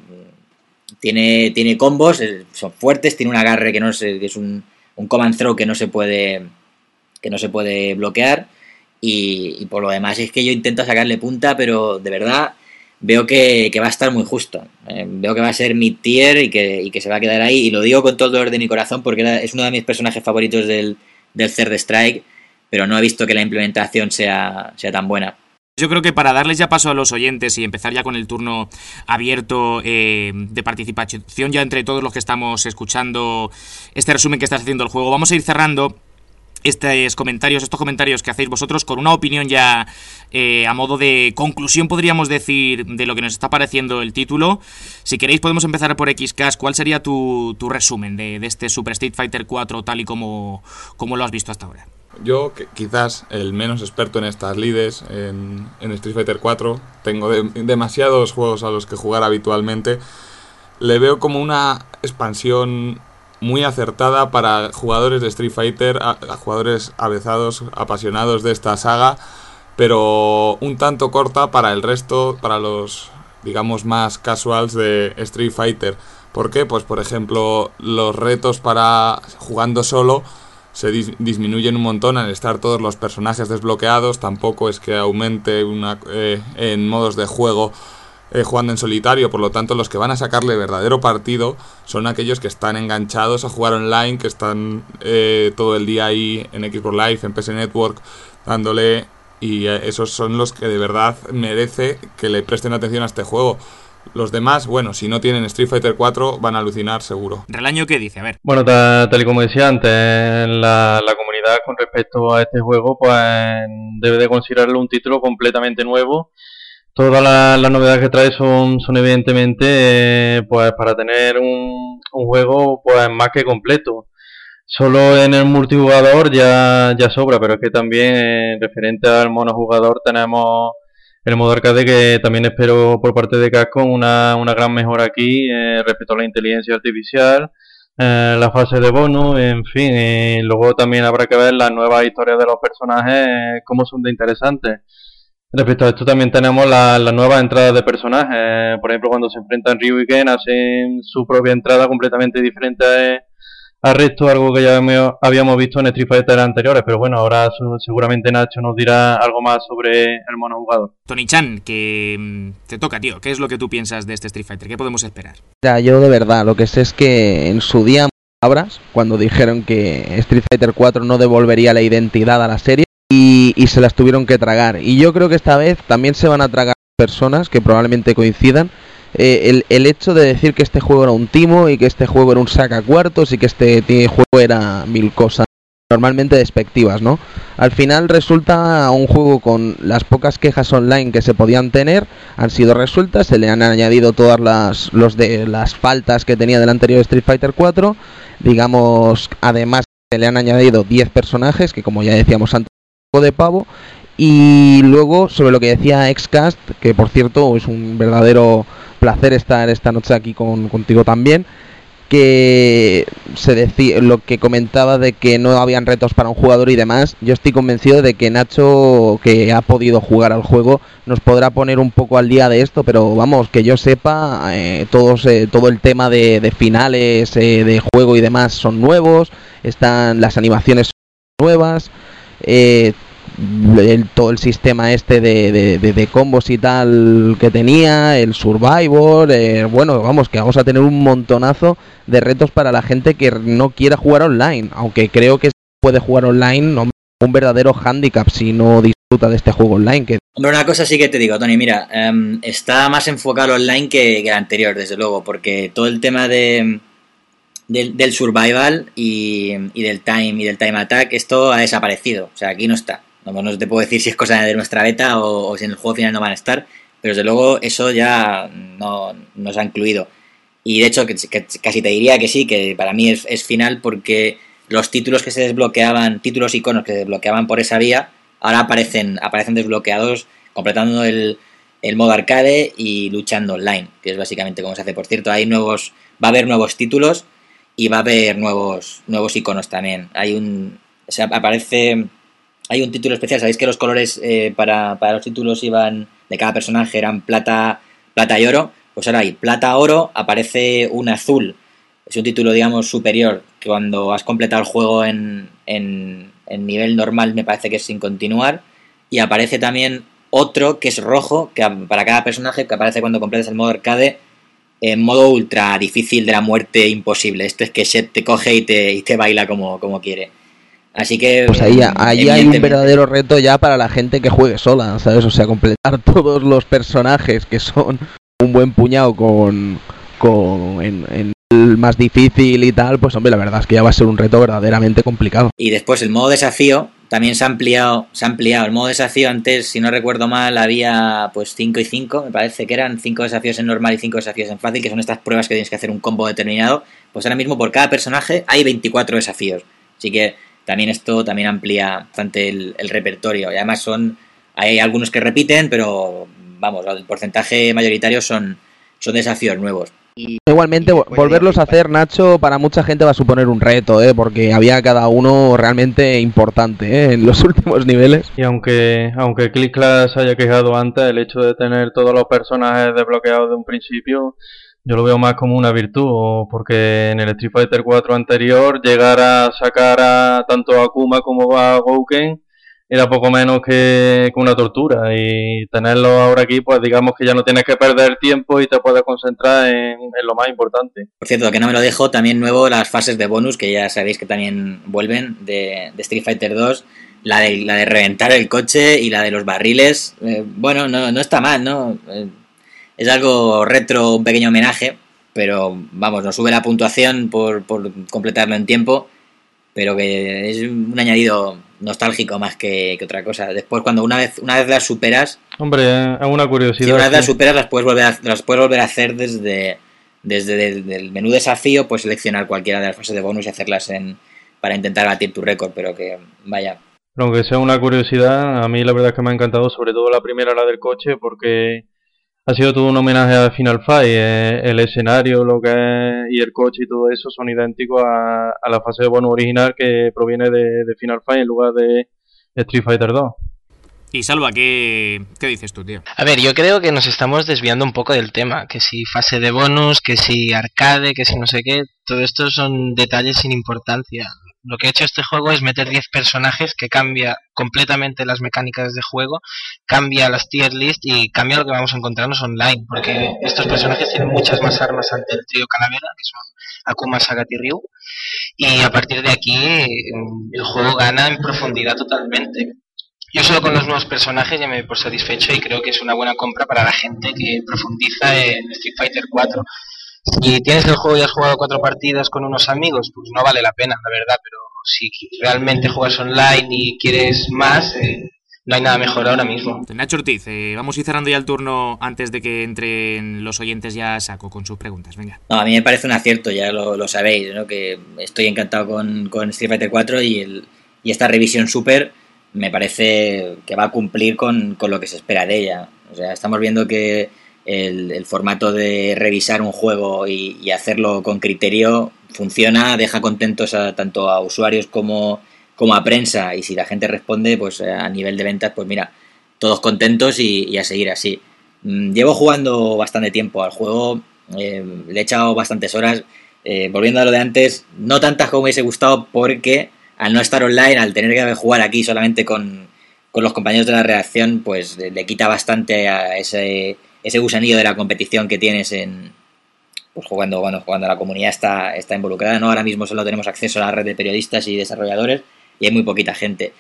tiene combos, son fuertes, tiene un agarre que es un command throw que no se puede bloquear, y por lo demás es que yo intento sacarle punta, pero de verdad veo que va a estar muy justo. Veo que va a ser mid-tier y que se va a quedar ahí, y lo digo con todo el dolor de mi corazón porque es uno de mis personajes favoritos del Third Strike, pero no he visto que la implementación sea tan buena. Yo creo que para darles ya paso a los oyentes y empezar ya con el turno abierto de participación ya entre todos los que estamos escuchando este resumen que estás haciendo del juego, vamos a ir cerrando estos comentarios que hacéis vosotros con una opinión ya a modo de conclusión, podríamos decir, de lo que nos está pareciendo el título. Si queréis podemos empezar por XCash. ¿Cuál sería tu resumen de este Super Street Fighter 4 tal y como lo has visto hasta ahora? Yo, quizás el menos experto en estas lides, en Street Fighter 4, tengo demasiados juegos a los que jugar habitualmente, le veo como una expansión muy acertada para jugadores de Street Fighter, a jugadores avezados, apasionados de esta saga, pero un tanto corta para el resto, para los, digamos, más casuals de Street Fighter. ¿Por qué? Pues, por ejemplo, los retos para jugando solo se disminuyen un montón al estar todos los personajes desbloqueados. Tampoco es que aumente en modos de juego jugando en solitario, por lo tanto los que van a sacarle verdadero partido son aquellos que están enganchados a jugar online, que están todo el día ahí en Xbox Live, en PS Network, dándole Y esos son los que de verdad merece que le presten atención a este juego. Los demás, bueno, si no tienen Street Fighter 4 van a alucinar seguro. Relaño, ¿qué dice? A ver. Bueno, tal y como decía antes, la comunidad con respecto a este juego pues debe de considerarlo un título completamente nuevo. Todas las novedades que trae son evidentemente pues para tener un juego pues más que completo. Solo en el multijugador ya sobra, pero es que también referente al monojugador tenemos el modo arcade, que también espero por parte de Capcom una gran mejora aquí respecto a la inteligencia artificial, la fase de bonus, en fin. Y luego también habrá que ver las nuevas historias de los personajes, cómo son de interesantes. Respecto a esto también tenemos las nuevas entradas de personajes. Por ejemplo, cuando se enfrentan Ryu y Ken, hacen su propia entrada completamente diferente al resto, algo que ya habíamos visto en Street Fighter anteriores, pero bueno, ahora seguramente Nacho nos dirá algo más sobre el monojugador. Tony-chan, que te toca, tío. ¿Qué es lo que tú piensas de este Street Fighter? ¿Qué podemos esperar? Ya, yo de verdad, lo que sé es que en su día, palabras, cuando dijeron que Street Fighter 4 no devolvería la identidad a la serie, y se las tuvieron que tragar. Y yo creo que esta vez también se van a tragar personas que probablemente coincidan. El hecho de decir que este juego era un timo y que este juego era un sacacuartos y que este juego era mil cosas normalmente despectivas, ¿no? Al final resulta un juego con las pocas quejas online que se podían tener, han sido resueltas, se le han añadido todas las faltas que tenía del anterior Street Fighter 4, digamos, además se le han añadido 10 personajes, que como ya decíamos antes, un poco de pavo. Y luego, sobre lo que decía Xcast, que por cierto es un verdadero placer estar esta noche aquí contigo también, que se decía lo que comentaba de que no habían retos para un jugador y demás. Yo estoy convencido de que Nacho, que ha podido jugar al juego, nos podrá poner un poco al día de esto, pero vamos, que yo sepa, todo el tema de finales de juego y demás son nuevos, están las animaciones son nuevas, todo el sistema este de combos y tal que tenía, el Survivor, bueno, vamos, que vamos a tener un montonazo de retos para la gente que no quiera jugar online, aunque creo que puede jugar online, no, un verdadero hándicap si no disfruta de este juego online. Hombre, una cosa sí que te digo, Tony, mira, está más enfocado online que el anterior, desde luego, porque todo el tema del survival y del time attack, esto ha desaparecido, o sea, aquí no está. No te puedo decir si es cosa de nuestra beta o si en el juego final no van a estar, pero desde luego eso ya no se ha incluido. Y de hecho que casi te diría que sí, que para mí es final, porque los títulos que se desbloqueaban, títulos iconos que se desbloqueaban por esa vía, ahora aparecen desbloqueados completando el modo arcade y luchando online, que es básicamente como se hace. Por cierto, va a haber nuevos títulos y va a haber nuevos iconos también. Hay un título especial, sabéis que los colores para los títulos iban de cada personaje eran plata y oro, pues ahora hay plata, oro, aparece un azul, es un título digamos superior, que cuando has completado el juego en nivel normal me parece que es sin continuar, y aparece también otro que es rojo, que para cada personaje, que aparece cuando completas el modo arcade, en modo ultra difícil de la muerte imposible. Este es que Seth te coge y te baila como quiere. Así que pues ahí hay un verdadero reto ya para la gente que juegue sola, ¿sabes? O sea, completar todos los personajes, que son un buen puñado en el más difícil y tal, pues hombre, la verdad es que ya va a ser un reto verdaderamente complicado. Y después el modo desafío también se ha ampliado. El modo desafío antes, si no recuerdo mal, había pues 5 y 5, me parece que eran 5 desafíos en normal y 5 desafíos en fácil, que son estas pruebas que tienes que hacer un combo determinado. Pues ahora mismo por cada personaje hay 24 desafíos. Así que también esto también amplía bastante el repertorio. Y además hay algunos que repiten, pero vamos, el porcentaje mayoritario son desafíos nuevos. Igualmente, volverlos a hacer, Nacho, para mucha gente va a suponer un reto, porque había cada uno realmente importante en los últimos niveles. Y aunque Click Class haya quejado antes, el hecho de tener todos los personajes desbloqueados de un principio, yo lo veo más como una virtud, porque en el Street Fighter 4 anterior llegar a sacar tanto a Akuma como a Gouken era poco menos que una tortura, y tenerlo ahora aquí, pues digamos que ya no tienes que perder tiempo y te puedes concentrar en lo más importante. Por cierto, que no me lo dejo, también nuevo las fases de bonus, que ya sabéis que también vuelven de Street Fighter 2, La de reventar el coche y la de los barriles, bueno, no está mal, ¿no? Es algo retro, un pequeño homenaje, pero vamos, nos sube la puntuación por completarlo en tiempo, pero que es un añadido nostálgico más que otra cosa. Después, cuando una vez las superas... Hombre, es una curiosidad. Si una vez las superas, las puedes volver a hacer desde el menú desafío, pues seleccionar cualquiera de las fases de bonus y hacerlas para intentar batir tu récord, pero que vaya... Aunque sea una curiosidad, a mí la verdad es que me ha encantado, sobre todo la primera, la del coche, porque ha sido todo un homenaje a Final Fight. El escenario, lo que es, y el coche y todo eso son idénticos a la fase de bonus original que proviene de Final Fight en lugar de Street Fighter 2. Y Salva, ¿qué dices tú, tío? A ver, yo creo que nos estamos desviando un poco del tema, que si fase de bonus, que si arcade, que si no sé qué, todo esto son detalles sin importancia. Lo que ha hecho este juego es meter 10 personajes que cambia completamente las mecánicas de juego, cambia las tier list y cambia lo que vamos a encontrarnos online, porque estos personajes tienen muchas más armas ante el trío Calavera, que son Akuma, Sagat y Ryu, y a partir de aquí el juego gana en profundidad totalmente. Yo solo con los nuevos personajes ya me doy por satisfecho y creo que es una buena compra para la gente que profundiza en Street Fighter 4. Si tienes el juego y has jugado 4 partidas con unos amigos, pues no vale la pena, la verdad, pero si realmente juegas online y quieres más, no hay nada mejor ahora mismo. Nacho Ortiz, vamos a ir cerrando ya el turno antes de que entren los oyentes ya a saco con sus preguntas, venga. No, a mí me parece un acierto, ya lo sabéis, ¿no? Que estoy encantado con Street Fighter 4 y esta revisión Super me parece que va a cumplir con lo que se espera de ella. O sea, estamos viendo que el formato de revisar un juego y hacerlo con criterio funciona, deja contentos tanto a usuarios como a prensa, y si la gente responde, pues a nivel de ventas, pues mira, todos contentos y a seguir así. Llevo jugando bastante tiempo al juego, le he echado bastantes horas, volviendo a lo de antes, no tantas como me hubiese gustado, porque al no estar online, al tener que jugar aquí solamente con los compañeros de la redacción, pues le quita bastante a ese gusanillo de la competición que tienes pues cuando la comunidad está involucrada, ¿no? Ahora mismo solo tenemos acceso a la red de periodistas y desarrolladores y hay muy poquita gente.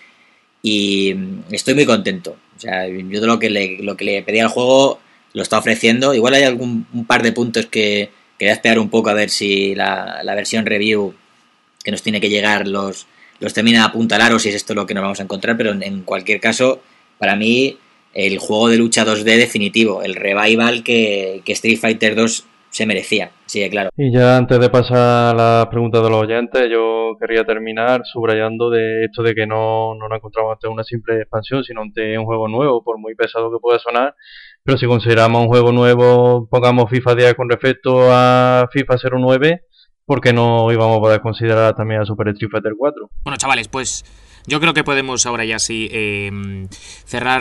Y estoy muy contento. O sea, yo lo que le pedí al juego lo está ofreciendo. Igual hay un par de puntos que voy a esperar un poco a ver si la versión review que nos tiene que llegar los termina de apuntalar o si es esto lo que nos vamos a encontrar, pero en cualquier caso, para mí, el juego de lucha 2D definitivo, el revival que Street Fighter 2 se merecía, sí, claro. Y ya antes de pasar a la pregunta de los oyentes, yo querría terminar subrayando de esto de que no nos encontramos ante una simple expansión, sino ante un juego nuevo, por muy pesado que pueda sonar. Pero si consideramos un juego nuevo, pongamos FIFA 10 con respecto a FIFA 09, ¿por qué no íbamos a poder considerar también a Super Street Fighter 4? Bueno, chavales, pues yo creo que podemos ahora ya sí cerrar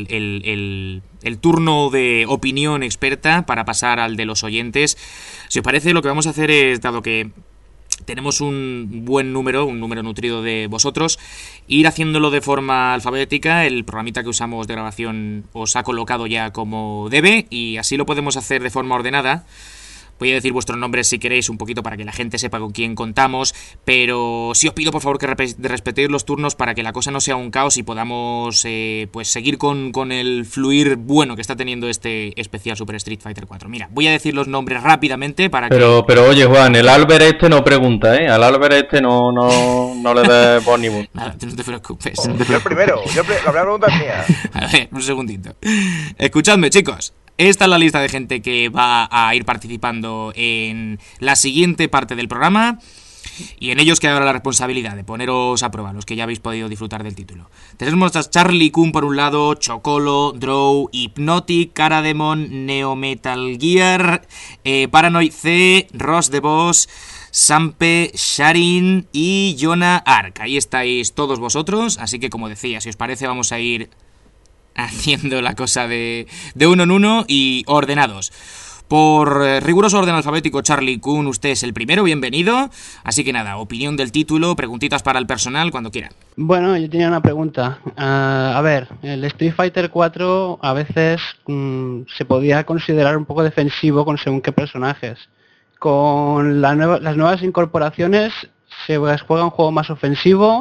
el turno de opinión experta para pasar al de los oyentes. Si os parece, lo que vamos a hacer es, dado que tenemos un número nutrido de vosotros, ir haciéndolo de forma alfabética. El programita que usamos de grabación os ha colocado ya como debe y así lo podemos hacer de forma ordenada. Voy a decir vuestros nombres si queréis un poquito para que la gente sepa con quién contamos, pero sí os pido por favor que respetéis los turnos para que la cosa no sea un caos y podamos pues seguir con el fluir bueno que está teniendo este especial Super Street Fighter 4. Mira, voy a decir los nombres rápidamente para pero oye, Juan, el Albert no pregunta, ¿eh? Al Albert no le des voz ni voz. Nada, no te preocupes. Yo el primero, la primera pregunta es mía. A ver, un segundito. Escuchadme, chicos. Esta es la lista de gente que va a ir participando en la siguiente parte del programa y en ellos queda ahora la responsabilidad de poneros a prueba, los que ya habéis podido disfrutar del título. Tenemos a Charlie Kun por un lado, Chocolo, Drow, Hypnotic, Carademon, Neo Metal Gear, Paranoid C, Ross the Boss, Sampe, Sharin y Jonah Ark. Ahí estáis todos vosotros, así que como decía, si os parece vamos a ir haciendo la cosa de uno en uno y ordenados. Por riguroso orden alfabético, Charlie Kun, usted es el primero, bienvenido. Así que nada, opinión del título, preguntitas para el personal, cuando quieran. Bueno, yo tenía una pregunta. A ver, el Street Fighter 4 a veces se podía considerar un poco defensivo con según qué personajes. Con las nuevas incorporaciones se juega un juego más ofensivo.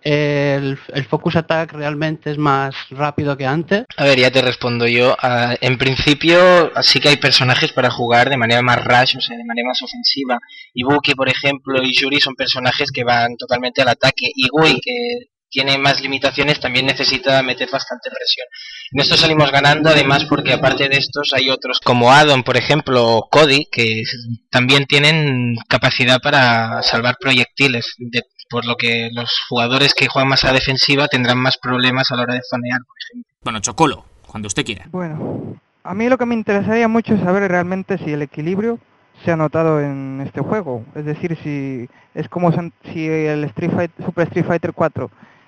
el Focus Attack realmente es más rápido que antes. A ver, ya te respondo yo. En principio, sí que hay personajes para jugar de manera más rush, o sea, de manera más ofensiva. Ibuki, por ejemplo, y Yuri son personajes que van totalmente al ataque. Y Gui, que tiene más limitaciones, también necesita meter bastante presión. En esto salimos ganando, además, porque aparte de estos hay otros como Addon, por ejemplo, o Cody, que también tienen capacidad para salvar proyectiles, por lo que los jugadores que juegan más a la defensiva tendrán más problemas a la hora de zonear, por ejemplo. Bueno, Chocolo, cuando usted quiera. Bueno, a mí lo que me interesaría mucho es saber realmente si el equilibrio se ha notado en este juego. Es decir, si es como si el Super Street Fighter 4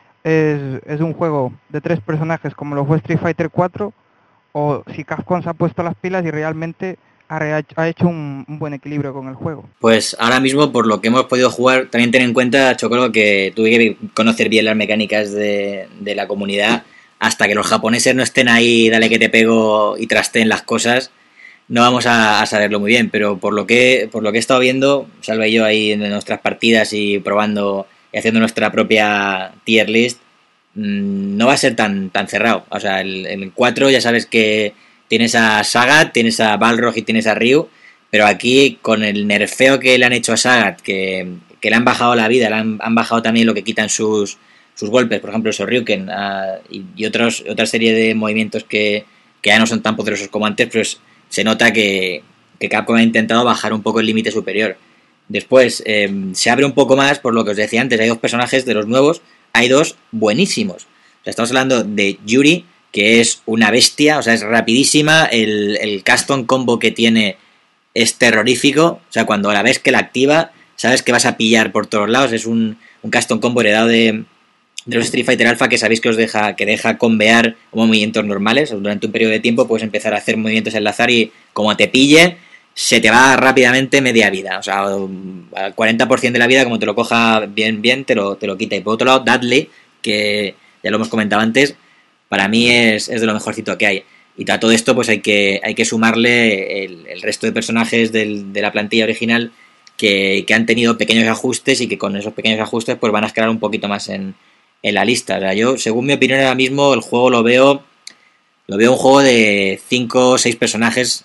es un juego de 3 personajes como lo fue Street Fighter 4, o si Capcom se ha puesto las pilas y realmente ha hecho un buen equilibrio con el juego. Pues ahora mismo, por lo que hemos podido jugar, también ten en cuenta, Chocolo, que tuve que conocer bien las mecánicas de la comunidad. Hasta que los japoneses no estén ahí, dale que te pego y trasteen las cosas, no vamos a saberlo muy bien. Pero por lo que he estado viendo, Salva y yo ahí en nuestras partidas y probando y haciendo nuestra propia tier list, no va a ser tan cerrado. O sea, el 4 ya sabes que tienes a Sagat, tienes a Balrog y tienes a Ryu, pero aquí con el nerfeo que le han hecho a Sagat, que le han bajado la vida, le han bajado también lo que quitan sus golpes, por ejemplo, esos Ryuken, y otra serie de movimientos que ya no son tan poderosos como antes, pues se nota que Capcom ha intentado bajar un poco el límite superior. Después se abre un poco más, por lo que os decía antes, hay 2 personajes de los nuevos, hay 2 buenísimos. O sea, estamos hablando de Yuri, que es una bestia, o sea, es rapidísima, el custom combo que tiene es terrorífico, o sea, cuando a la vez que la activa, sabes que vas a pillar por todos lados, es un custom combo heredado de los Street Fighter Alpha, que sabéis que deja convear movimientos normales. Durante un periodo de tiempo puedes empezar a hacer movimientos al azar y como te pille, se te va rápidamente media vida. O sea, al 40% de la vida, como te lo coja bien, te lo quita. Y por otro lado, Dudley, que ya lo hemos comentado antes, para mí es de lo mejorcito que hay. Y a todo esto pues hay que sumarle el resto de personajes de la plantilla original que han tenido pequeños ajustes y que con esos pequeños ajustes pues van a escalar un poquito más en la lista. O sea, yo, según mi opinión ahora mismo, el juego lo veo un juego de 5 o 6 personajes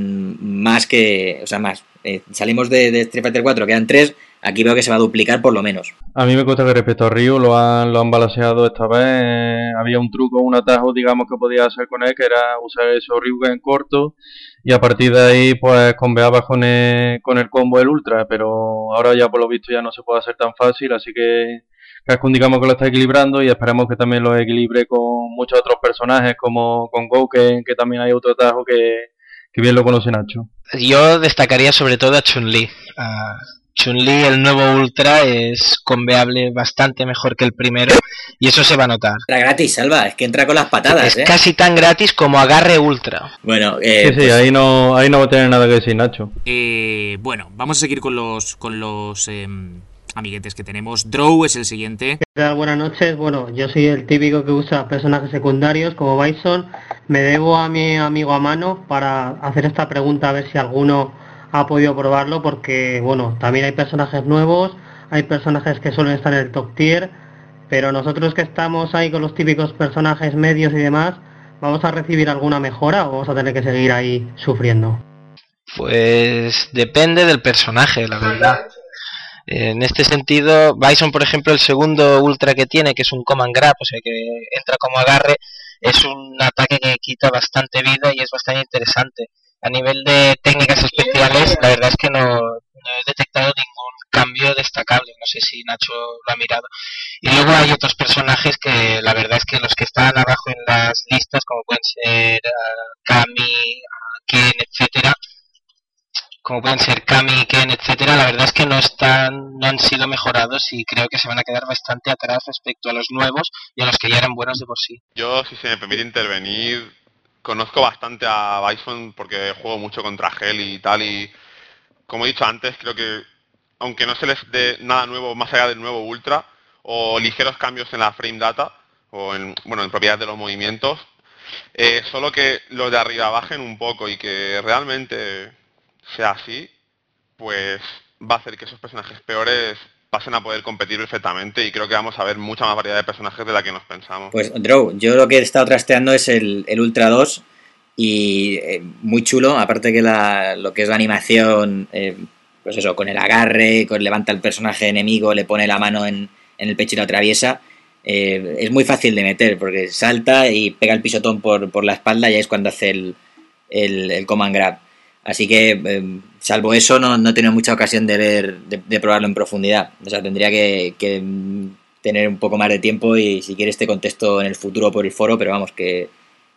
más que... O sea, más. Salimos de Street Fighter 4, quedan 3, aquí veo que se va a duplicar por lo menos. A mí me consta que respecto a Ryu lo han balanceado esta vez. Había un truco, un atajo, digamos, que podía hacer con él, que era usar esos Ryuken en corto, y a partir de ahí pues combeabas con el combo del Ultra, pero ahora ya por lo visto ya no se puede hacer tan fácil, así que Capcom digamos que lo está equilibrando y esperemos que también lo equilibre con muchos otros personajes como con Gouken, que también hay otro atajo que bien lo conoce Nacho. Yo destacaría sobre todo a Chun-Li. Chun-Li, el nuevo Ultra, es combeable bastante mejor que el primero y eso se va a notar. Era gratis, Salva, es que entra con las patadas. Es casi tan gratis como Agarre Ultra. Bueno, sí, pues... ahí no va a tener nada que decir Nacho. Bueno, vamos a seguir con los amiguetes que tenemos. Drow es el siguiente. ¿Qué tal? Buenas noches. Bueno, yo soy el típico que usa personajes secundarios como Bison. Me debo a mi amigo Amano para hacer esta pregunta, a ver si alguno ha podido probarlo, porque bueno, también hay personajes nuevos, hay personajes que suelen estar en el top tier, pero nosotros que estamos ahí con los típicos personajes medios y demás, ¿vamos a recibir alguna mejora o vamos a tener que seguir ahí sufriendo? Pues depende del personaje, la verdad. En este sentido, Bison, por ejemplo, el segundo ultra que tiene, que es un command grab, o sea que entra como agarre, es un ataque que quita bastante vida y es bastante interesante. A nivel de técnicas especiales, la verdad es que no he detectado ningún cambio destacable, no sé si Nacho lo ha mirado. Y luego hay otros personajes que la verdad es que los que están abajo en las listas, como pueden ser Kami, Ken, etcétera, la verdad es que no han sido mejorados y creo que se van a quedar bastante atrás respecto a los nuevos y a los que ya eran buenos de por sí. Yo, si se me permite intervenir, conozco bastante a Bison porque juego mucho contra Hell y tal, y como he dicho antes, creo que aunque no se les dé nada nuevo más allá del nuevo Ultra o ligeros cambios en la frame data o en propiedades de los movimientos, solo que los de arriba bajen un poco y que realmente sea así, pues va a hacer que esos personajes peores pasen a poder competir perfectamente y creo que vamos a ver mucha más variedad de personajes de la que nos pensamos. Pues, Drow, yo lo que he estado trasteando es el Ultra 2 y muy chulo, aparte que lo que es la animación, pues eso, con el agarre, levanta el personaje enemigo, le pone la mano en el pecho y lo atraviesa. Es muy fácil de meter porque salta y pega el pisotón por la espalda y ahí es cuando hace el command grab. Así que, salvo eso, no he tenido mucha ocasión de probarlo en profundidad. O sea, tendría que tener un poco más de tiempo y si quieres te contesto en el futuro por el foro, pero vamos, que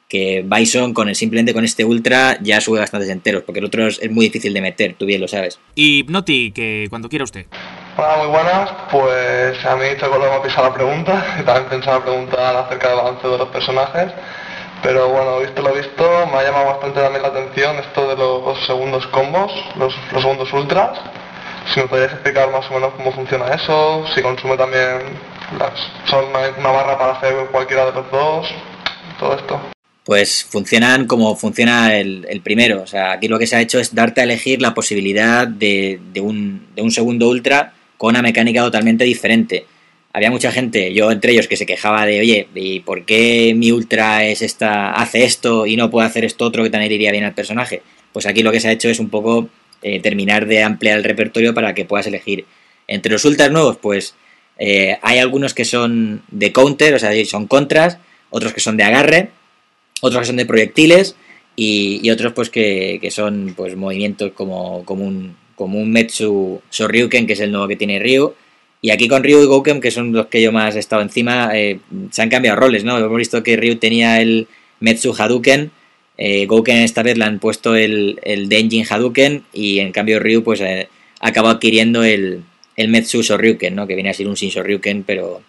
Bison simplemente con este Ultra ya sube bastantes enteros, porque el otro es muy difícil de meter, tú bien lo sabes. Y Noti, que cuando quiera usted. Hola, muy buenas. Pues a mí Choco me ha pisado la pregunta y también pensaba preguntar acerca del avance de los personajes. Pero bueno, visto lo visto, me ha llamado bastante también la atención esto de los segundos combos, los segundos ultras. Si me podrías explicar más o menos cómo funciona eso, si consume también son una barra para hacer cualquiera de los dos, todo esto. Pues funcionan como funciona el primero. O sea, aquí lo que se ha hecho es darte a elegir la posibilidad de un segundo ultra con una mecánica totalmente diferente. Había mucha gente, yo entre ellos, que se quejaba de, oye, ¿y por qué mi ultra hace esto y no puede hacer esto otro que también iría bien al personaje? Pues aquí lo que se ha hecho es un poco terminar de ampliar el repertorio para que puedas elegir. Entre los ultras nuevos, pues hay algunos que son de counter, o sea, son contras, otros que son de agarre, otros que son de proyectiles y otros pues que son pues movimientos como un Metsu Shoryuken, que es el nuevo que tiene Ryu. Y aquí con Ryu y Gouken, que son los que yo más he estado encima, se han cambiado roles, ¿no? Hemos visto que Ryu tenía el Metsu Hadouken, Gouken esta vez le han puesto el Denjin Hadouken y en cambio Ryu pues acabó adquiriendo el Metsu Shoryuken, ¿no? Que viene a ser un Shin Shoryuken, pero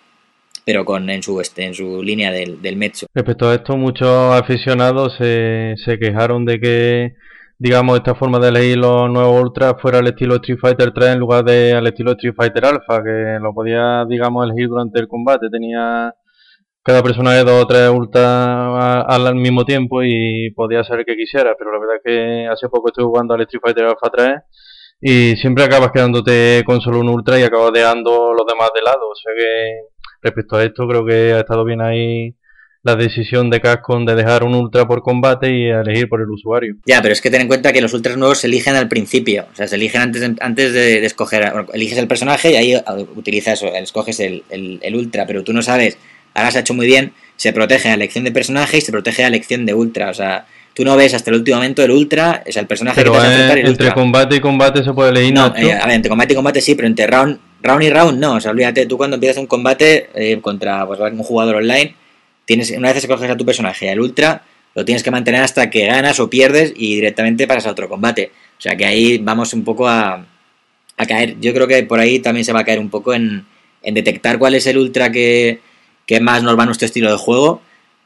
en su línea del Metsu. Respecto a esto, muchos aficionados se quejaron de que, digamos, esta forma de elegir los nuevos ultras fuera al estilo Street Fighter 3 en lugar de al estilo Street Fighter Alpha, que lo podía, digamos, elegir durante el combate. Tenía cada personaje 2 o 3 ultras al mismo tiempo y podía hacer el que quisiera, pero la verdad es que hace poco estuve jugando al Street Fighter Alpha 3 y siempre acabas quedándote con solo un ultra y acabas dejando los demás de lado. O sea que respecto a esto creo que ha estado bien ahí la decisión de Capcom de dejar un ultra por combate y elegir por el usuario. Ya, pero es que ten en cuenta que los ultras nuevos se eligen al principio, o sea, se eligen antes de escoger, eliges el personaje y ahí escoges el ultra, pero tú no sabes, ahora se ha hecho muy bien, se protege a elección de personaje y se protege a elección de ultra, o sea, tú no ves hasta el último momento el ultra, es el personaje que te vas a enfrentar y el entre ultra. combate y combate se puede elegir. No, a ver, entre combate y combate sí, pero entre round y round no, o sea, olvídate, tú cuando empiezas un combate contra pues, un jugador online, una vez escoges a tu personaje, el ultra, lo tienes que mantener hasta que ganas o pierdes y directamente pasas a otro combate. O sea que ahí vamos un poco a caer. Yo creo que por ahí también se va a caer un poco en detectar cuál es el ultra que más nos va a nuestro estilo de juego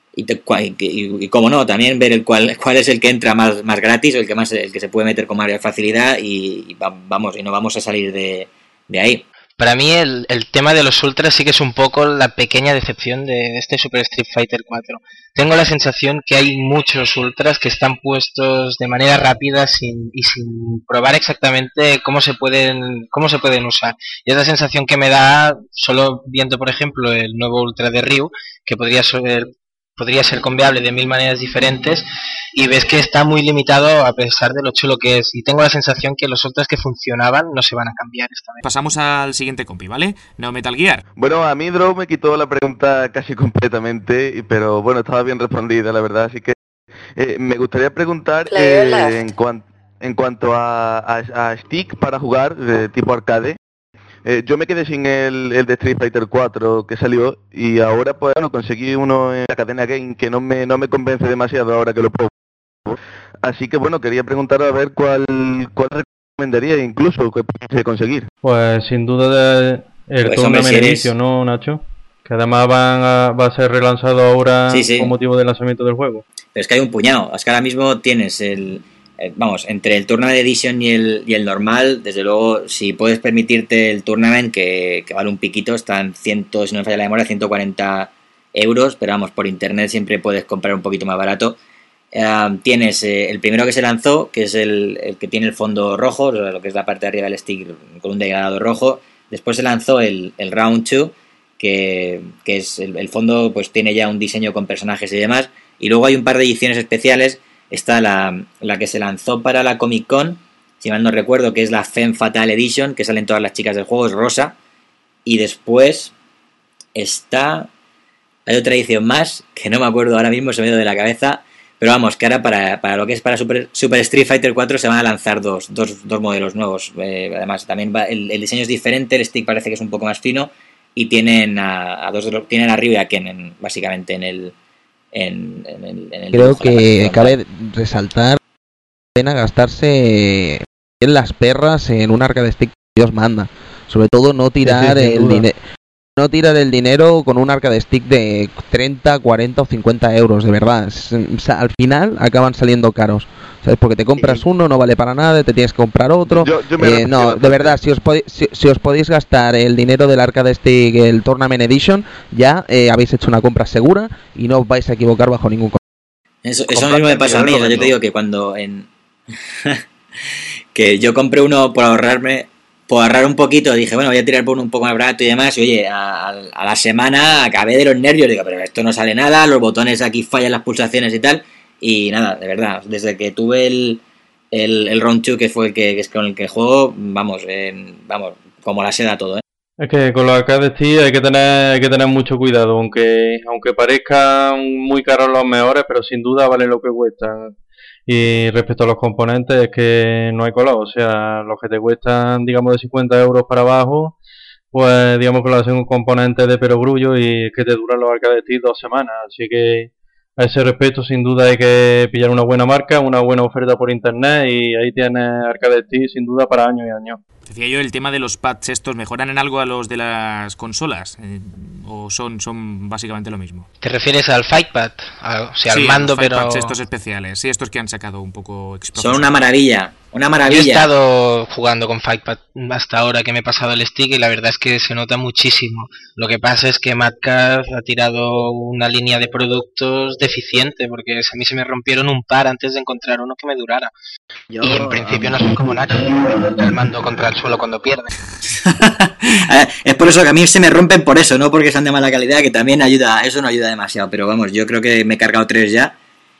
y cómo no, también ver cuál es el que entra más gratis o el que se puede meter con mayor facilidad y no vamos a salir de ahí. Para mí el tema de los ultras sí que es un poco la pequeña decepción de este Super Street Fighter 4. Tengo la sensación que hay muchos ultras que están puestos de manera rápida sin probar exactamente cómo se pueden usar. Y es la sensación que me da solo viendo, por ejemplo, el nuevo ultra de Ryu, que podría ser combiable de 1000 maneras diferentes y ves que está muy limitado a pesar de lo chulo que es, y tengo la sensación que los ultras que funcionaban no se van a cambiar esta vez. Pasamos al siguiente compi, ¿vale? Neo Metal Gear. Bueno, a mí Drow me quitó la pregunta casi completamente, pero bueno, estaba bien respondida, la verdad, así que me gustaría preguntar en cuanto a stick para jugar de tipo arcade. Yo me quedé sin el de Street Fighter 4 que salió y ahora pues bueno, conseguí uno en la cadena Game que no me convence demasiado ahora que lo puedo. Así que bueno, quería preguntar a ver cuál recomendaría incluso que conseguir. Pues sin duda el pues, Tournament Edition, ¿no, Nacho? Que además va a ser relanzado ahora sí. con motivo del lanzamiento del juego. Pero es que hay un puñado, es que ahora mismo tienes entre el Tournament Edition y el normal, desde luego, si puedes permitirte el Tournament, que vale un piquito, están si no me falla la memoria, 140 euros, pero vamos, por internet siempre puedes comprar un poquito más barato. Tienes el primero que se lanzó, que es el que tiene el fondo rojo, lo que es la parte de arriba del stick con un degradado rojo. Después se lanzó el Round 2, que es el fondo, pues tiene ya un diseño con personajes y demás. Y luego hay un par de ediciones especiales. Está la que se lanzó para la Comic Con, si mal no recuerdo, que es la Femme Fatale Edition, que salen todas las chicas del juego, es rosa. Y después hay otra edición más, que no me acuerdo ahora mismo, se me ha ido de la cabeza. Pero vamos, que ahora para lo que es para Super Street Fighter 4 se van a lanzar dos modelos nuevos. Además, también el diseño es diferente, el stick parece que es un poco más fino. Y tienen tienen a Ryu y a Ken básicamente en el creo que cabe resaltar la pena gastarse en las perras en un arcade stick que Dios manda. Sobre todo no tirar el dinero con un arcade stick de 30, 40 o 50 euros, de verdad. O sea, al final acaban saliendo caros, ¿sabes? Porque te compras uno, no vale para nada, te tienes que comprar otro. No, de verdad, si os podéis gastar el dinero del arcade stick, el Tournament Edition, ya habéis hecho una compra segura y no os vais a equivocar bajo ningún concepto. Eso mismo me pasa a mí. Yo te digo que cuando que yo compré uno por ahorrar un poquito, dije, bueno, voy a tirar por uno un poco más barato y demás, y oye, a la semana acabé de los nervios, digo, pero esto no sale nada, los botones aquí fallan las pulsaciones y tal, y nada, de verdad, desde que tuve el Round 2, que fue el que es con el que juego, vamos, como la seda todo, Es que con los arcade stick hay que tener mucho cuidado, aunque parezcan muy caros los mejores, pero sin duda vale lo que cuestan. Y respecto a los componentes, es que no hay color, o sea, los que te cuestan, digamos, de 50 euros para abajo, pues digamos que lo hacen un componente de perogrullo y que te duran los arcade stick 2 semanas, así que a ese respecto sin duda hay que pillar una buena marca, una buena oferta por internet y ahí tienes arcade stick sin duda para años y años. Decía yo, el tema de los pads estos, ¿mejoran en algo a los de las consolas? ¿O son básicamente lo mismo? ¿Te refieres al Fightpad? O sea, sí, al mando, los pero... pads estos especiales, sí, estos que han sacado un poco... Son una maravilla, una maravilla. Yo he estado jugando con Fightpad hasta ahora que me he pasado el stick y la verdad es que se nota muchísimo. Lo que pasa es que Madcap ha tirado una línea de productos deficiente, porque a mí se me rompieron un par antes de encontrar uno que me durara. Y en principio no soy como Nacho, el mando contra el suelo cuando pierde. Es por eso que a mí se me rompen por eso, no porque sean de mala calidad, que también ayuda, eso no ayuda demasiado, pero vamos, yo creo que me he cargado 3 ya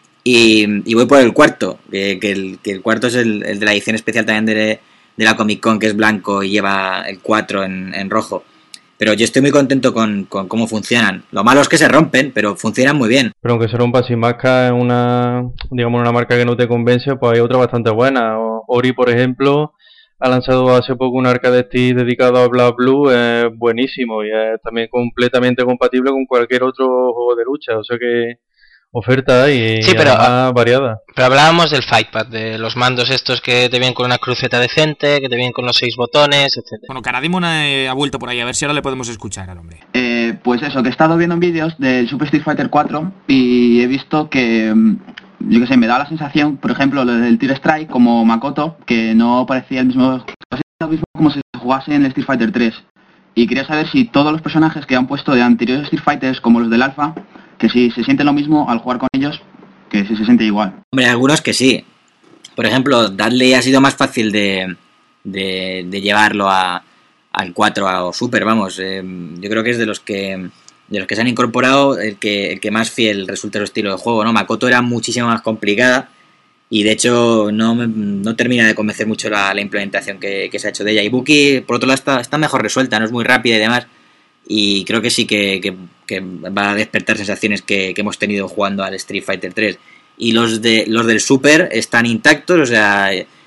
y voy por el cuarto, que el cuarto es el de la edición especial también de la Comic Con, que es blanco y lleva el 4 en rojo. Pero yo estoy muy contento con cómo funcionan. Lo malo es que se rompen, pero funcionan muy bien. Pero aunque se rompa sin marca en una marca que no te convence, pues hay otra bastante buena. Ori, por ejemplo, ha lanzado hace poco un arcade stick dedicado a Black Blue, es buenísimo y es también completamente compatible con cualquier otro juego de lucha. O sea que oferta y sí, pero variada. Pero hablábamos del Fightpad, de los mandos estos que te vienen con una cruceta decente, que te vienen con los 6 botones, etc. Bueno, Karadimon ha vuelto por ahí, a ver si ahora le podemos escuchar al hombre. Pues eso, que he estado viendo vídeos del Super Street Fighter 4 y he visto que, yo qué sé, me da la sensación, por ejemplo, lo del Tear Strike como Makoto, que no parecía lo mismo como si se jugase en el Street Fighter 3. Y quería saber si todos los personajes que han puesto de anteriores Street Fighters, como los del Alpha, que si se siente lo mismo al jugar con ellos, que si se siente igual. Hombre, algunos que sí. Por ejemplo, Dudley ha sido más fácil de llevarlo al 4 o Super, vamos. Yo creo que es de los que se han incorporado el que más fiel resulta el estilo de juego, ¿no? Makoto era muchísimo más complicada y de hecho no termina de convencer mucho la implementación que se ha hecho de ella. Y Buki, por otro lado, está mejor resuelta, no es muy rápida y demás. Y creo que sí que va a despertar sensaciones que hemos tenido jugando al Street Fighter 3. Y los del Super están intactos, o sea,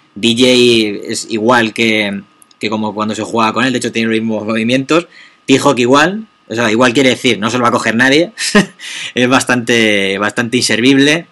DJ es igual que como cuando se juega con él, de hecho tiene los mismos movimientos. T-Hawk igual, o sea, igual quiere decir, no se lo va a coger nadie. Es bastante inservible,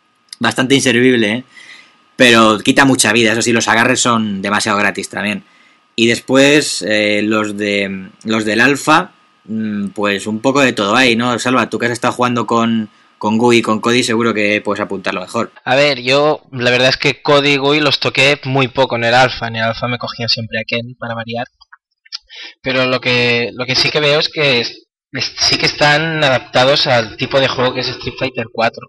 pero quita mucha vida, eso sí, los agarres son demasiado gratis también. Y después los del Alpha, pues un poco de todo hay, ¿no? Salva, tú que has estado jugando con Gui y con Cody, seguro que puedes apuntarlo mejor. A ver, yo la verdad es que Cody y Gui los toqué muy poco en el Alpha. En el Alpha me cogían siempre a Ken para variar. Pero lo que sí que veo es que sí que están adaptados al tipo de juego que es Street Fighter 4.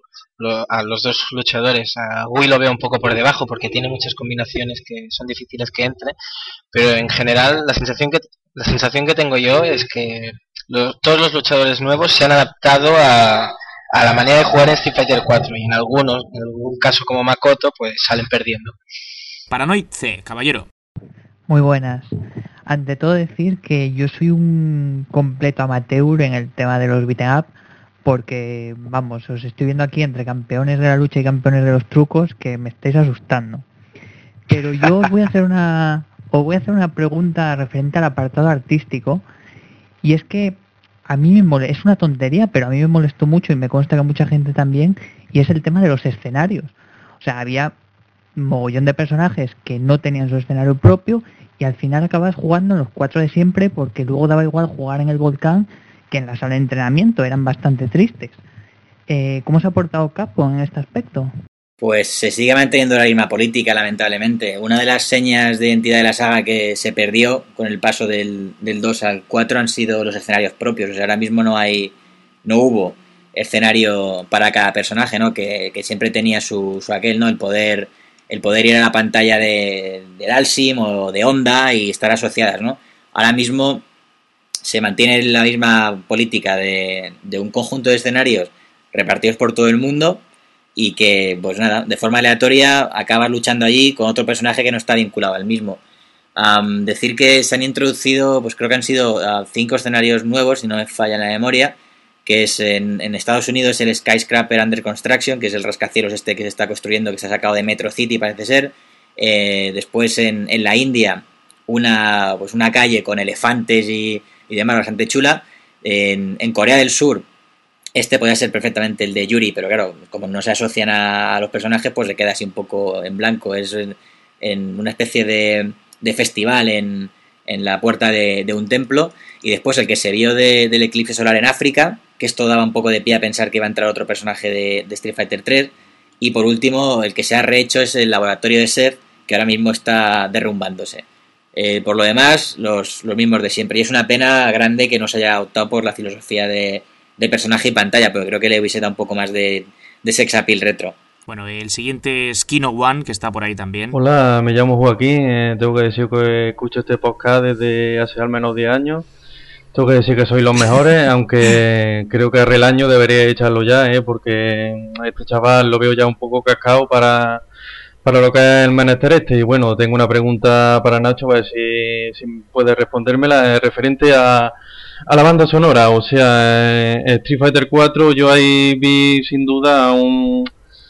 A los dos luchadores, a Wii lo veo un poco por debajo porque tiene muchas combinaciones que son difíciles que entre, pero en general la sensación que tengo yo es que todos los luchadores nuevos se han adaptado a la manera de jugar en Street Fighter 4 y en algún caso como Makoto pues salen perdiendo. Paranoid C, caballero. Muy buenas. Ante todo decir que yo soy un completo amateur en el tema de los beat'em up, porque, vamos, os estoy viendo aquí entre campeones de la lucha y campeones de los trucos que me estáis asustando. Pero yo os voy a hacer una pregunta referente al apartado artístico, y es que a mí es una tontería, pero a mí me molestó mucho y me consta que a mucha gente también, y es el tema de los escenarios. O sea, había mogollón de personajes que no tenían su escenario propio y al final acabas jugando en los 4 de siempre porque luego daba igual jugar en el volcán que en la sala de entrenamiento, eran bastante tristes. ¿Cómo se ha portado Capcom en este aspecto? Pues se sigue manteniendo la misma política, lamentablemente. Una de las señas de identidad de la saga que se perdió con el paso del 2 al 4 han sido los escenarios propios. O sea, ahora mismo no hubo escenario para cada personaje, ¿no? Que siempre tenía su aquel, ¿no? El poder ir a la pantalla de Dalsim o de Honda y estar asociadas, ¿no? Ahora mismo se mantiene la misma política de un conjunto de escenarios repartidos por todo el mundo y que, pues nada, de forma aleatoria acabas luchando allí con otro personaje que no está vinculado al mismo. Decir que se han introducido, pues creo que han sido 5 escenarios nuevos, si no me falla la memoria, que es en Estados Unidos el Skyscraper Under Construction, que es el rascacielos este que se está construyendo, que se ha sacado de Metro City, parece ser. Después en la India una calle con elefantes y demás bastante chula. En Corea del Sur podría ser perfectamente el de Yuri, pero claro, como no se asocian a los personajes, pues le queda así un poco en blanco. Es en una especie de festival en la puerta de un templo. Y después el que se vio del eclipse solar en África, que esto daba un poco de pie a pensar que iba a entrar otro personaje de Street Fighter 3. Y por último, el que se ha rehecho es el laboratorio de Seth, que ahora mismo está derrumbándose. Por lo demás, los mismos de siempre. Y es una pena grande que no se haya optado por la filosofía de personaje y pantalla, pero creo que le hubiese dado un poco más de sex appeal retro. Bueno, el siguiente es Kino One, que está por ahí también. Hola, me llamo Joaquín, tengo que decir que escucho este podcast desde hace al menos 10 años. Tengo que decir que sois los mejores, aunque creo que el año debería echarlo ya, porque este chaval lo veo ya un poco cascado para lo que es el menester este. Y bueno, tengo una pregunta para Nacho, a ver si puede respondérmela, referente a la banda sonora. O sea, Street Fighter 4 yo ahí vi sin duda un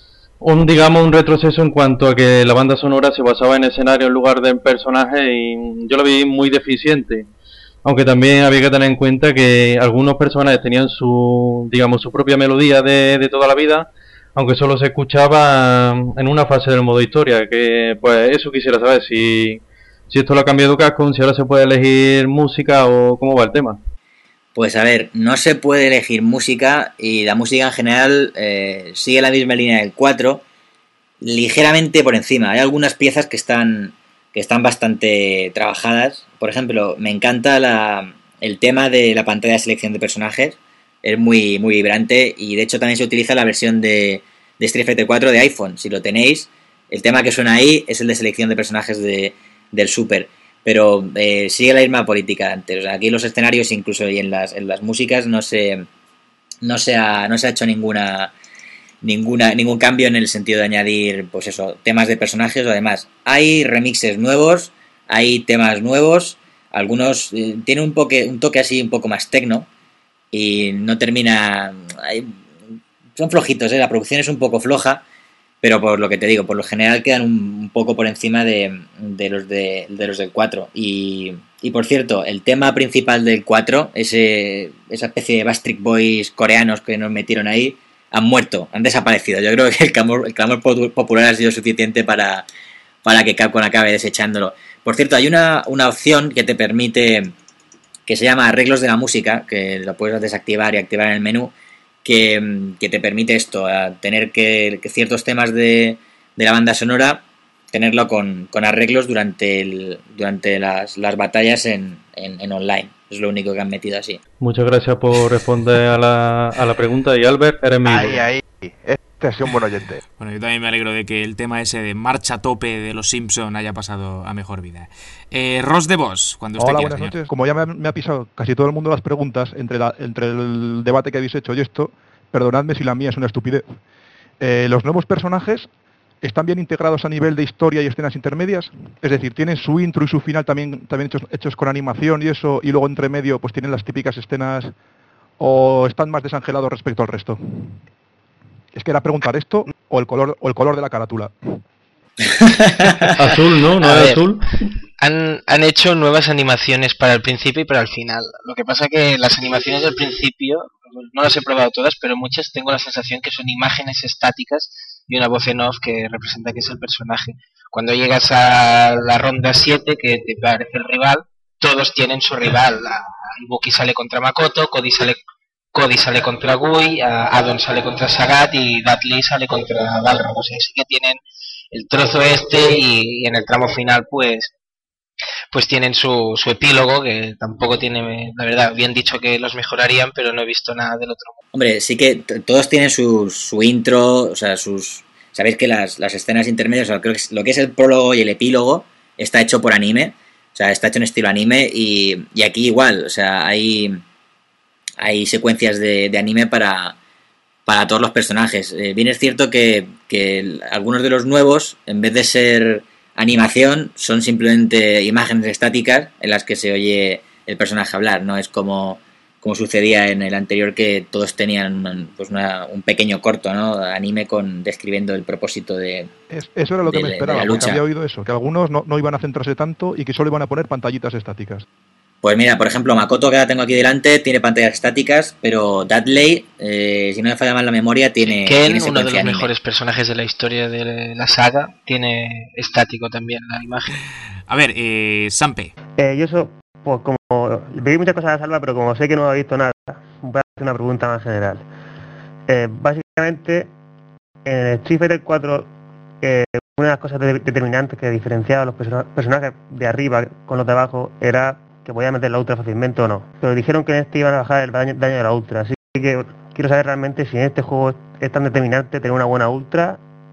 retroceso en cuanto a que la banda sonora se basaba en escenario en lugar de en personajes, y yo lo vi muy deficiente. Aunque también había que tener en cuenta que algunos personajes tenían su propia melodía de toda la vida, aunque solo se escuchaba en una fase del modo historia. Que pues eso quisiera saber, si esto lo ha cambiado Capcom, si ahora se puede elegir música o cómo va el tema. Pues a ver, no se puede elegir música, y la música en general sigue la misma línea del 4, ligeramente por encima. Hay algunas piezas que están bastante trabajadas. Por ejemplo, me encanta el tema de la pantalla de selección de personajes. Es muy, muy vibrante, y de hecho también se utiliza la versión de Street Fighter 4 de iPhone. Si lo tenéis, el tema que suena ahí es el de selección de personajes del Super. Pero sigue la misma política de antes. O sea, aquí los escenarios, incluso y en las músicas, no se ha hecho ningún cambio en el sentido de añadir, pues eso, temas de personajes o demás. Hay remixes nuevos, hay temas nuevos, algunos tienen un toque así un poco más techno, y no termina... son flojitos, la producción es un poco floja, pero por lo que te digo, por lo general quedan un poco por encima de los del 4. Y por cierto, el tema principal del 4, esa especie de Backstreet Boys coreanos que nos metieron ahí, han muerto, han desaparecido. Yo creo que el clamor popular ha sido suficiente para que Capcom acabe desechándolo. Por cierto, hay una opción que te permite, que se llama arreglos de la música, que lo puedes desactivar y activar en el menú, que te permite esto, a tener que ciertos temas de la banda sonora tenerlo con arreglos durante las batallas en online. Es lo único que han metido así. Muchas gracias por responder a la pregunta. Y Albert, eres mi ídolo. Ahí. Este ha sido un buen oyente. Bueno, yo también me alegro de que el tema ese de marcha a tope de los Simpson haya pasado a mejor vida. Ross de Vos, cuando usted Hola, quiera, buenas señor. noches. Como ya me ha pisado casi todo el mundo las preguntas entre el debate que habéis hecho y esto, perdonadme si la mía es una estupidez. Los nuevos personajes están bien integrados a nivel de historia y escenas intermedias, es decir, tienen su intro y su final también hechos con animación y eso, y luego entre medio pues tienen las típicas escenas, o están más desangelados respecto al resto. Es que era preguntar esto o el color de la carátula. Azul, ¿no? ¿No A es ver, azul? Han hecho nuevas animaciones para el principio y para el final. Lo que pasa que las animaciones del principio, no las he probado todas, pero muchas tengo la sensación que son imágenes estáticas y una voz en off que representa que es el personaje. Cuando llegas a la ronda 7, que te parece el rival, todos tienen su rival. Ibuki sale contra Makoto, Cody sale contra Gui, Adon sale contra Sagat y Dudley sale contra Balrog. O sea, sí que tienen el trozo este y en el tramo final pues tienen su epílogo, que tampoco tiene, la verdad, bien dicho que los mejorarían, pero no he visto nada del otro. Hombre, sí que todos tienen su intro, o sea, sabéis que las escenas intermedias, o sea, creo que lo que es el prólogo y el epílogo está hecho por anime, o sea, está hecho en estilo anime y aquí igual, o sea, hay secuencias de anime para todos los personajes. Bien es cierto que algunos de los nuevos, en vez de ser animación, son simplemente imágenes estáticas en las que se oye el personaje hablar, no es como sucedía en el anterior, que todos tenían un pequeño corto, ¿no? Anime describiendo el propósito de Eso era lo que me esperaba, porque lucha. había oído eso, que algunos no iban a centrarse tanto y que solo iban a poner pantallitas estáticas. Pues mira, por ejemplo, Makoto, que la tengo aquí delante, tiene pantallas estáticas, pero Dudley, si no me falla mal la memoria, tiene Ken, uno de secuencia los anime. mejores personajes de la historia de la saga, tiene estático también la imagen. A ver, Sampe. Yo pues como veis muchas cosas a la salva, pero como sé que no he visto nada, voy a hacer una pregunta más general. Básicamente, en el Street Fighter 4, una de las cosas determinantes que diferenciaba a los personajes de arriba con los de abajo era que podía meter la ultra fácilmente o no. Pero dijeron que en este iban a bajar el daño de la ultra, así que quiero saber realmente si en este juego es tan determinante tener una buena ultra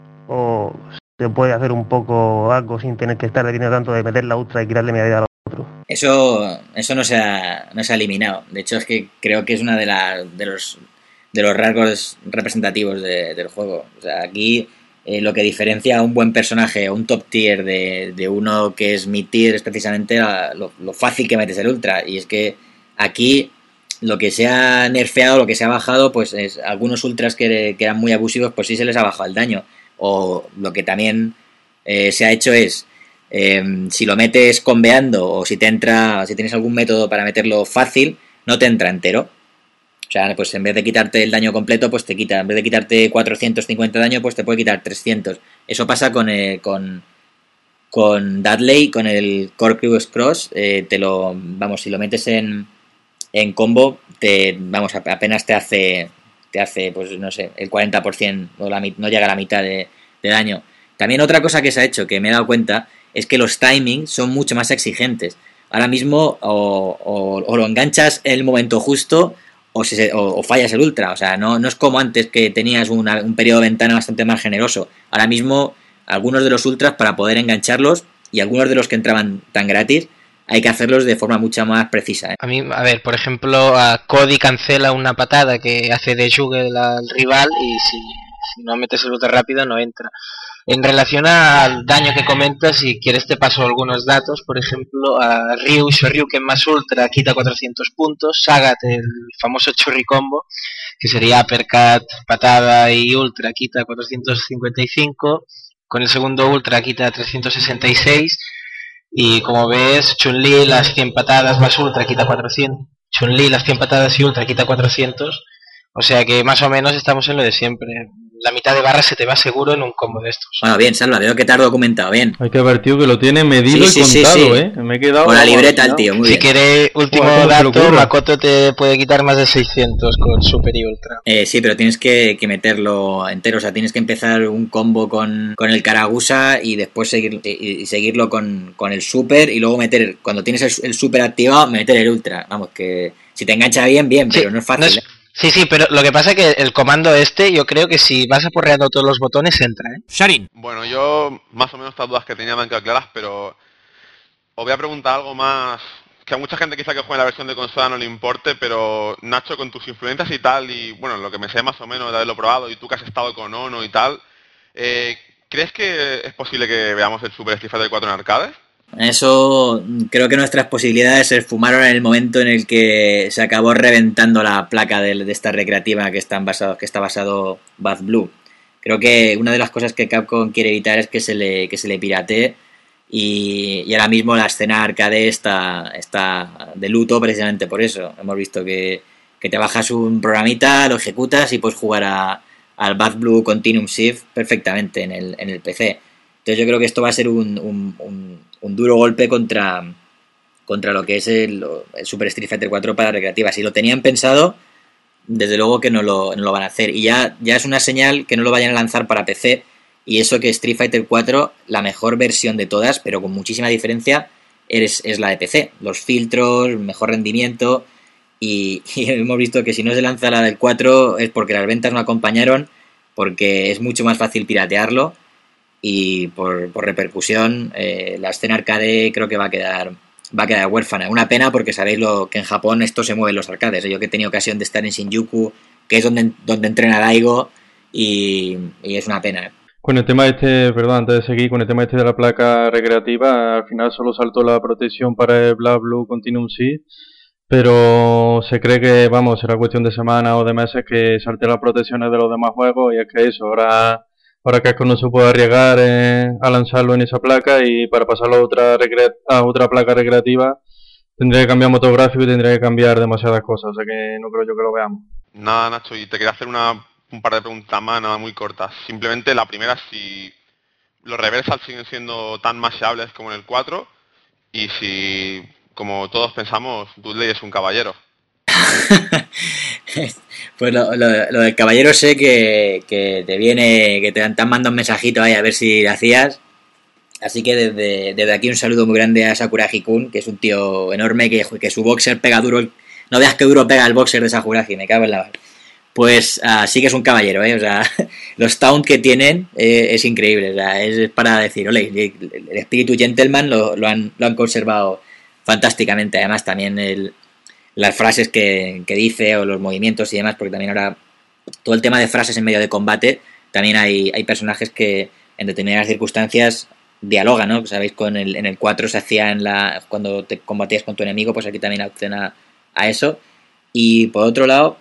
o se puede hacer un poco algo sin tener que estar dependiendo tanto de meter la ultra y quitarle media vida a los otros. Eso no se ha eliminado. De hecho, es que creo que es una de los rasgos representativos del juego. O sea, aquí lo que diferencia a un buen personaje, a un top tier de uno que es mid tier, es precisamente lo fácil que metes el ultra. Y es que aquí lo que se ha nerfeado, lo que se ha bajado, pues es algunos ultras que eran muy abusivos, pues sí se les ha bajado el daño. O lo que también se ha hecho es, si lo metes combeando o si tienes algún método para meterlo fácil, no te entra entero. O sea, pues en vez de quitarte el daño completo, pues te quita, en vez de quitarte 450 daño, pues te puede quitar 300. Eso pasa con Dudley, con el Corpus Cross, si lo metes en combo, apenas te hace, pues no sé, el 40% o no llega a la mitad de daño. También otra cosa que se ha hecho, que me he dado cuenta, es que los timings son mucho más exigentes. Ahora mismo o lo enganchas en el momento justo o fallas el ultra. O sea, no es como antes, que tenías un periodo de ventana bastante más generoso. Ahora mismo algunos de los ultras, para poder engancharlos, y algunos de los que entraban tan gratis, hay que hacerlos de forma mucho más precisa. A mí, a ver, por ejemplo, a Cody cancela una patada que hace de juggle al rival y si no metes el ultra rápido no entra. En relación al daño que comentas, si quieres te paso algunos datos. Por ejemplo, a Ryu Shoryuken más ultra quita 400 puntos, Sagat, el famoso Churri Combo, que sería uppercut, patada y ultra, quita 455, con el segundo ultra quita 366, y como ves, Chun-Li las 100 patadas más ultra quita 400, Chun-Li las 100 patadas y ultra quita 400, o sea que más o menos estamos en lo de siempre. la mitad de barra se te va seguro en un combo de estos. Bueno, bien, Salva, veo que te has documentado bien. Hay que ver, tío, que lo tiene medido y contado, sí. Me he quedado... Con la libreta el tío, muy si bien. quiere, último dato, Makoto te puede quitar más de 600 con Super y Ultra. Sí, pero tienes que meterlo entero, o sea, tienes que empezar un combo con el Karagusa y después seguirlo con el Super y luego meter, cuando tienes el Super activado, meter el Ultra. Vamos, que si te engancha bien, sí, pero no es fácil. Sí, pero lo que pasa es que el comando yo creo que si vas aporreando todos los botones, entra, ¿eh? Sharin. Bueno, yo más o menos estas dudas que tenía me han quedado claras, pero os voy a preguntar algo más que a mucha gente quizá que juegue la versión de consola no le importe, pero Nacho, con tus influencias y tal, y bueno, lo que me sé más o menos de haberlo probado, y tú que has estado con Ono y tal, ¿crees que es posible que veamos el Super Street Fighter 4 en arcades? Eso, creo que nuestras posibilidades se esfumaron en el momento en el que se acabó reventando la placa de esta recreativa que está basado Bad Blue. Creo que una de las cosas que Capcom quiere evitar es que se le piratee, y ahora mismo la escena arcade está de luto precisamente por eso. Hemos visto que te bajas un programita, lo ejecutas y puedes jugar al Bad Blue Continuum Shift perfectamente en el PC. Entonces yo creo que esto va a ser un duro golpe contra lo que es el Super Street Fighter 4 para recreativa. Si lo tenían pensado, desde luego que no lo van a hacer. Y ya es una señal que no lo vayan a lanzar para PC. Y eso que Street Fighter 4, la mejor versión de todas, pero con muchísima diferencia, es la de PC. Los filtros, mejor rendimiento. Y hemos visto que si no se lanza la del 4 es porque las ventas no acompañaron, porque es mucho más fácil piratearlo. Y por repercusión, la escena arcade creo que va a quedar huérfana. Una pena, porque sabéis que en Japón esto se mueve en los arcades. Yo que he tenido ocasión de estar en Shinjuku, que es donde entrena Daigo, y es una pena. Con el tema antes de seguir, con el tema de la placa recreativa, al final solo saltó la protección para el Black Blue Continuum Shift, pero se cree que, será cuestión de semanas o de meses que salte las protecciones de los demás juegos, y es que eso, ahora Capcom no se puede arriesgar a lanzarlo en esa placa, y para pasarlo a otra placa recreativa tendría que cambiar motor gráfico y tendría que cambiar demasiadas cosas, o sea que no creo yo que lo veamos. Nada, Nacho, y te quería hacer un par de preguntas más, nada muy cortas. Simplemente la primera, si los reversals siguen siendo tan masheables como en el 4, y si, como todos pensamos, Dudley es un caballero. Pues lo del caballero sé que te han mandado un mensajito ahí a ver si lo hacías. Así que desde aquí un saludo muy grande a Sakuragi-kun, que es un tío enorme, que su boxer pega duro. No veas qué duro pega el boxer de Sakuragi, me cago en la mar. Pues sí que es un caballero, o sea, los taunt que tienen es increíble, o sea, es para decir, ole, el espíritu gentleman lo han conservado fantásticamente. Además también las frases que dice, o los movimientos y demás, porque también ahora todo el tema de frases en medio de combate, también hay personajes que en determinadas circunstancias dialogan, ¿no? Sabéis, en el 4 se hacía cuando te combatías con tu enemigo, pues aquí también opción a eso. Y por otro lado,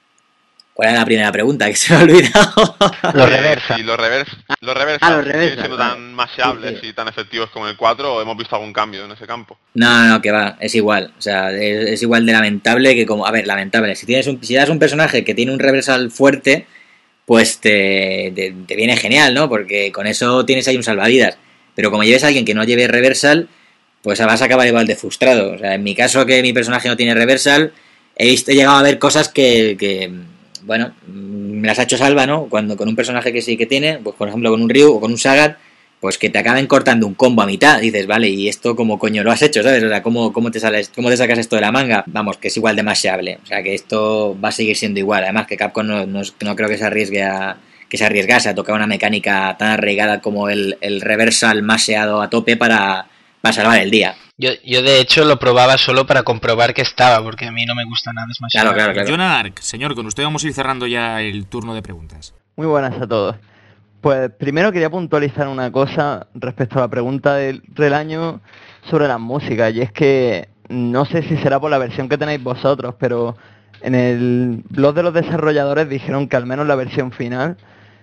¿cuál era la primera pregunta? Que se me ha olvidado. Los reversals. Sí, los reversals siguen siendo vale. tan masheables y tan efectivos como en el 4, ¿o hemos visto algún cambio en ese campo? No, que va, es igual. O sea, es igual de lamentable que como... A ver, lamentable. Si das un personaje que tiene un reversal fuerte, pues te viene genial, ¿no? Porque con eso tienes ahí un salvavidas. Pero como lleves a alguien que no lleve reversal, pues vas a acabar igual de frustrado. O sea, en mi caso, que mi personaje no tiene reversal, he llegado a ver cosas que bueno, me las ha hecho Salva, ¿no? Cuando con un personaje que sí que tiene, pues por ejemplo con un Ryu o con un Sagat, pues que te acaben cortando un combo a mitad. Dices, vale, ¿y esto cómo coño lo has hecho, sabes? O sea, ¿cómo te sacas esto de la manga? Vamos, que es igual de masheable. O sea, que esto va a seguir siendo igual. Además, que Capcom no creo que se arriesgase a tocar una mecánica tan arraigada como el reversal masheado a tope para salvar el día. Yo de hecho lo probaba solo para comprobar que estaba, porque a mí no me gusta nada, es más. Claro. Jonah Dark, señor, con usted vamos a ir cerrando ya el turno de preguntas. Muy buenas a todos. Pues primero quería puntualizar una cosa respecto a la pregunta del año sobre las músicas, y es que no sé si será por la versión que tenéis vosotros, pero en el blog de los desarrolladores dijeron que al menos la versión final,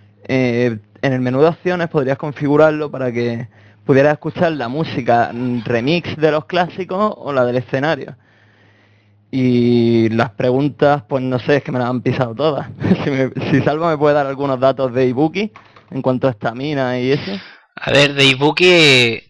en el menú de opciones podrías configurarlo para que pudieras escuchar la música remix de los clásicos o la del escenario. Y las preguntas, pues no sé, es que me las han pisado todas. Si Salva me puede dar algunos datos de Ibuki en cuanto a estamina y eso. A ver, de Ibuki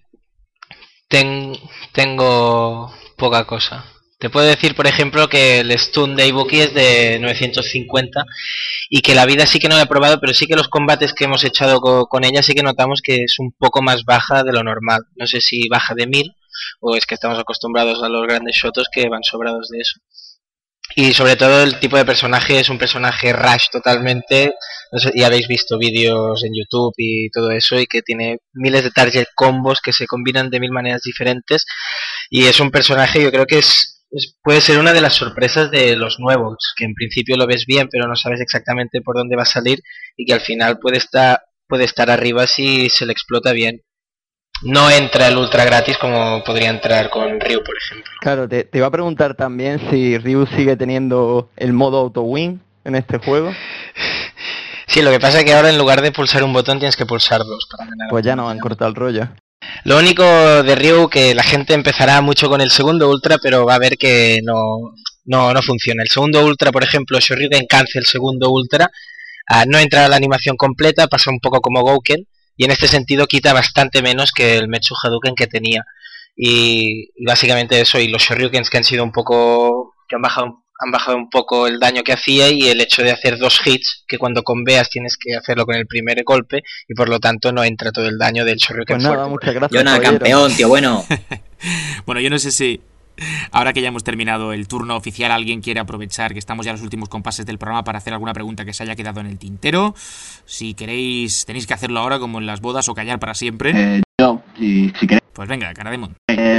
tengo poca cosa. Te puedo decir, por ejemplo, que el stun de Ibuki es de 950 y que la vida sí que no la he probado, pero sí que los combates que hemos echado con ella sí que notamos que es un poco más baja de lo normal. No sé si baja de 1000 o es que estamos acostumbrados a los grandes shotos que van sobrados de eso. Y sobre todo el tipo de personaje es un personaje rush totalmente, no sé, y habéis visto vídeos en YouTube y todo eso, y que tiene miles de target combos que se combinan de 1000 maneras diferentes, y es un personaje, yo creo que puede ser una de las sorpresas de los nuevos, que en principio lo ves bien pero no sabes exactamente por dónde va a salir, y que al final puede estar arriba si se le explota bien. No entra el ultra gratis como podría entrar con Ryu, por ejemplo. Claro, te iba a preguntar también si Ryu sigue teniendo el modo auto-win en este juego. Sí, lo que pasa es que ahora en lugar de pulsar un botón tienes que pulsar dos para ganar. Pues ya no han cortado el rollo. Lo único de Ryu que la gente empezará mucho con el segundo ultra, pero va a ver que no funciona. El segundo ultra, por ejemplo, Shoryuken Cancel segundo ultra, no entra la animación completa, pasa un poco como Gouken, y en este sentido quita bastante menos que el Metsu Hadouken que tenía. Y básicamente eso, y los Shoryukens que han sido un poco, que han bajado un poco el daño que hacía, y el hecho de hacer 2 hits, que cuando conveas tienes que hacerlo con el primer golpe, y por lo tanto no entra todo el daño del Shoryuken pues nada, fuerte. Muchas gracias. Yona, campeón, tío bueno. Bueno, yo no sé si ahora que ya hemos terminado el turno oficial, alguien quiere aprovechar que estamos ya en los últimos compases del programa para hacer alguna pregunta que se haya quedado en el tintero. Si queréis, tenéis que hacerlo ahora como en las bodas o callar para siempre. Yo, si queréis. Pues venga, Carademon.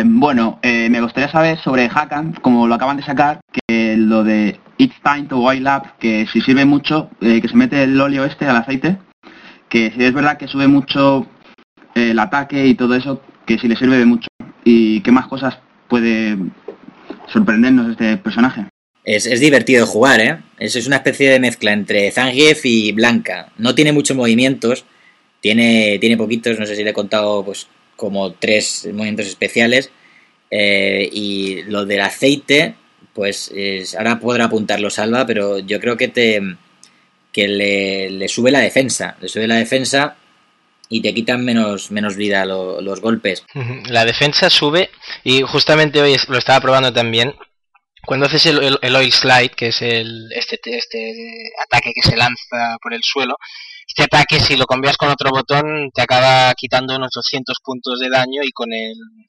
Me gustaría saber sobre Hakan, como lo acaban de sacar, que lo de It's Time to Oil Up, que si sirve mucho, que se mete el óleo al aceite, que si es verdad que sube mucho el ataque y todo eso, que si le sirve de mucho. Y qué más cosas puede sorprendernos este personaje. Es divertido de jugar, ¿eh? Es una especie de mezcla entre Zangief y Blanca. No tiene muchos movimientos, tiene poquitos, no sé si le he contado pues como 3 movimientos especiales. Y lo del aceite, pues ahora podrá apuntarlo Salva, pero yo creo que le sube la defensa. Le sube la defensa y te quitan menos vida los golpes. La defensa sube, y justamente hoy lo estaba probando también. Cuando haces el Oil Slide, que es este ataque que se lanza por el suelo, este ataque, si lo cambias con otro botón, te acaba quitando unos 200 puntos de daño, y con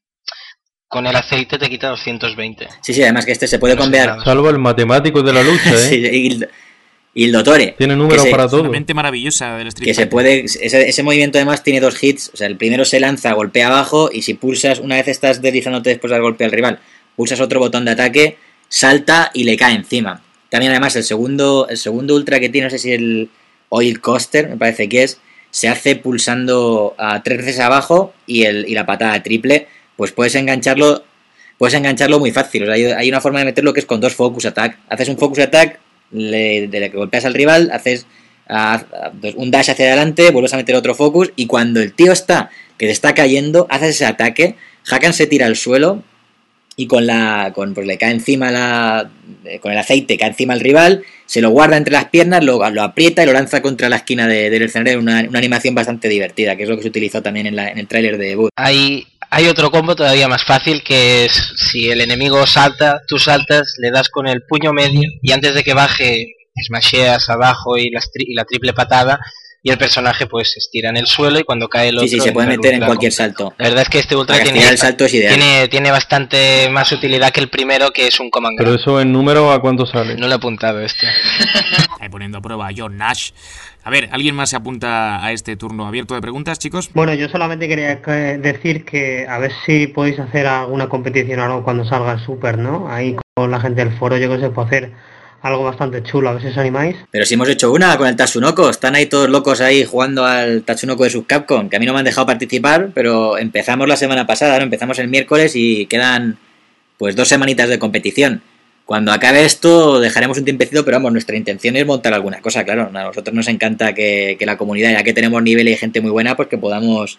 el aceite te quita 220. Sí, además que este se puede cambiar. Salvo el matemático de la lucha, ¿eh? Sí, y el Dottore. Tiene números para todo. Una mente maravillosa del Street Que se Fighter. puede. Ese movimiento además tiene 2 hits. O sea, el primero se lanza, golpea abajo, y si pulsas, una vez estás deslizándote después del golpe al rival, pulsas otro botón de ataque, salta y le cae encima. También además el segundo ultra que tiene, no sé si el Oil Coaster, me parece que se hace pulsando a 3 veces abajo y la patada triple, pues puedes engancharlo muy fácil. O sea, hay una forma de meterlo que es con 2 focus attack. Haces un focus attack, de que golpeas al rival, haces un dash hacia adelante, vuelves a meter otro focus, y cuando el tío que te está cayendo, haces ese ataque, Hakan se tira al suelo y pues le cae encima con el aceite, cae encima al rival, se lo guarda entre las piernas, lo aprieta y lo lanza contra la esquina del escenario. Una animación bastante divertida, que es lo que se utilizó también en el tráiler de debut. Hay otro combo todavía más fácil, que es si el enemigo salta, tú saltas, le das con el puño medio, y antes de que baje smasheas abajo y la triple patada, y el personaje pues se estira en el suelo, y cuando cae el otro... Sí, se puede meter en cualquier salto. La verdad es que este ultra el salto es ideal. Tiene bastante más utilidad que el primero, que es un command grab. Pero eso en número, ¿a cuánto sale? No lo he apuntado Ahí poniendo a prueba a John Nash. A ver, ¿alguien más se apunta a este turno abierto de preguntas, chicos? Bueno, yo solamente quería decir que a ver si podéis hacer alguna competición o algo cuando salga el Super, ¿no? Ahí con la gente del foro, yo creo que se puede hacer algo bastante chulo, a ver si os animáis. Pero si hemos hecho una con el Tatsunoko, están ahí todos locos ahí jugando al Tatsunoko de Subcapcom, que a mí no me han dejado participar, pero empezamos la semana pasada, ¿no? Empezamos el miércoles y quedan pues 2 semanitas de competición. Cuando acabe esto dejaremos un tiempecito, pero vamos, nuestra intención es montar alguna cosa, claro. A nosotros nos encanta que la comunidad, ya que tenemos nivel y gente muy buena, pues que podamos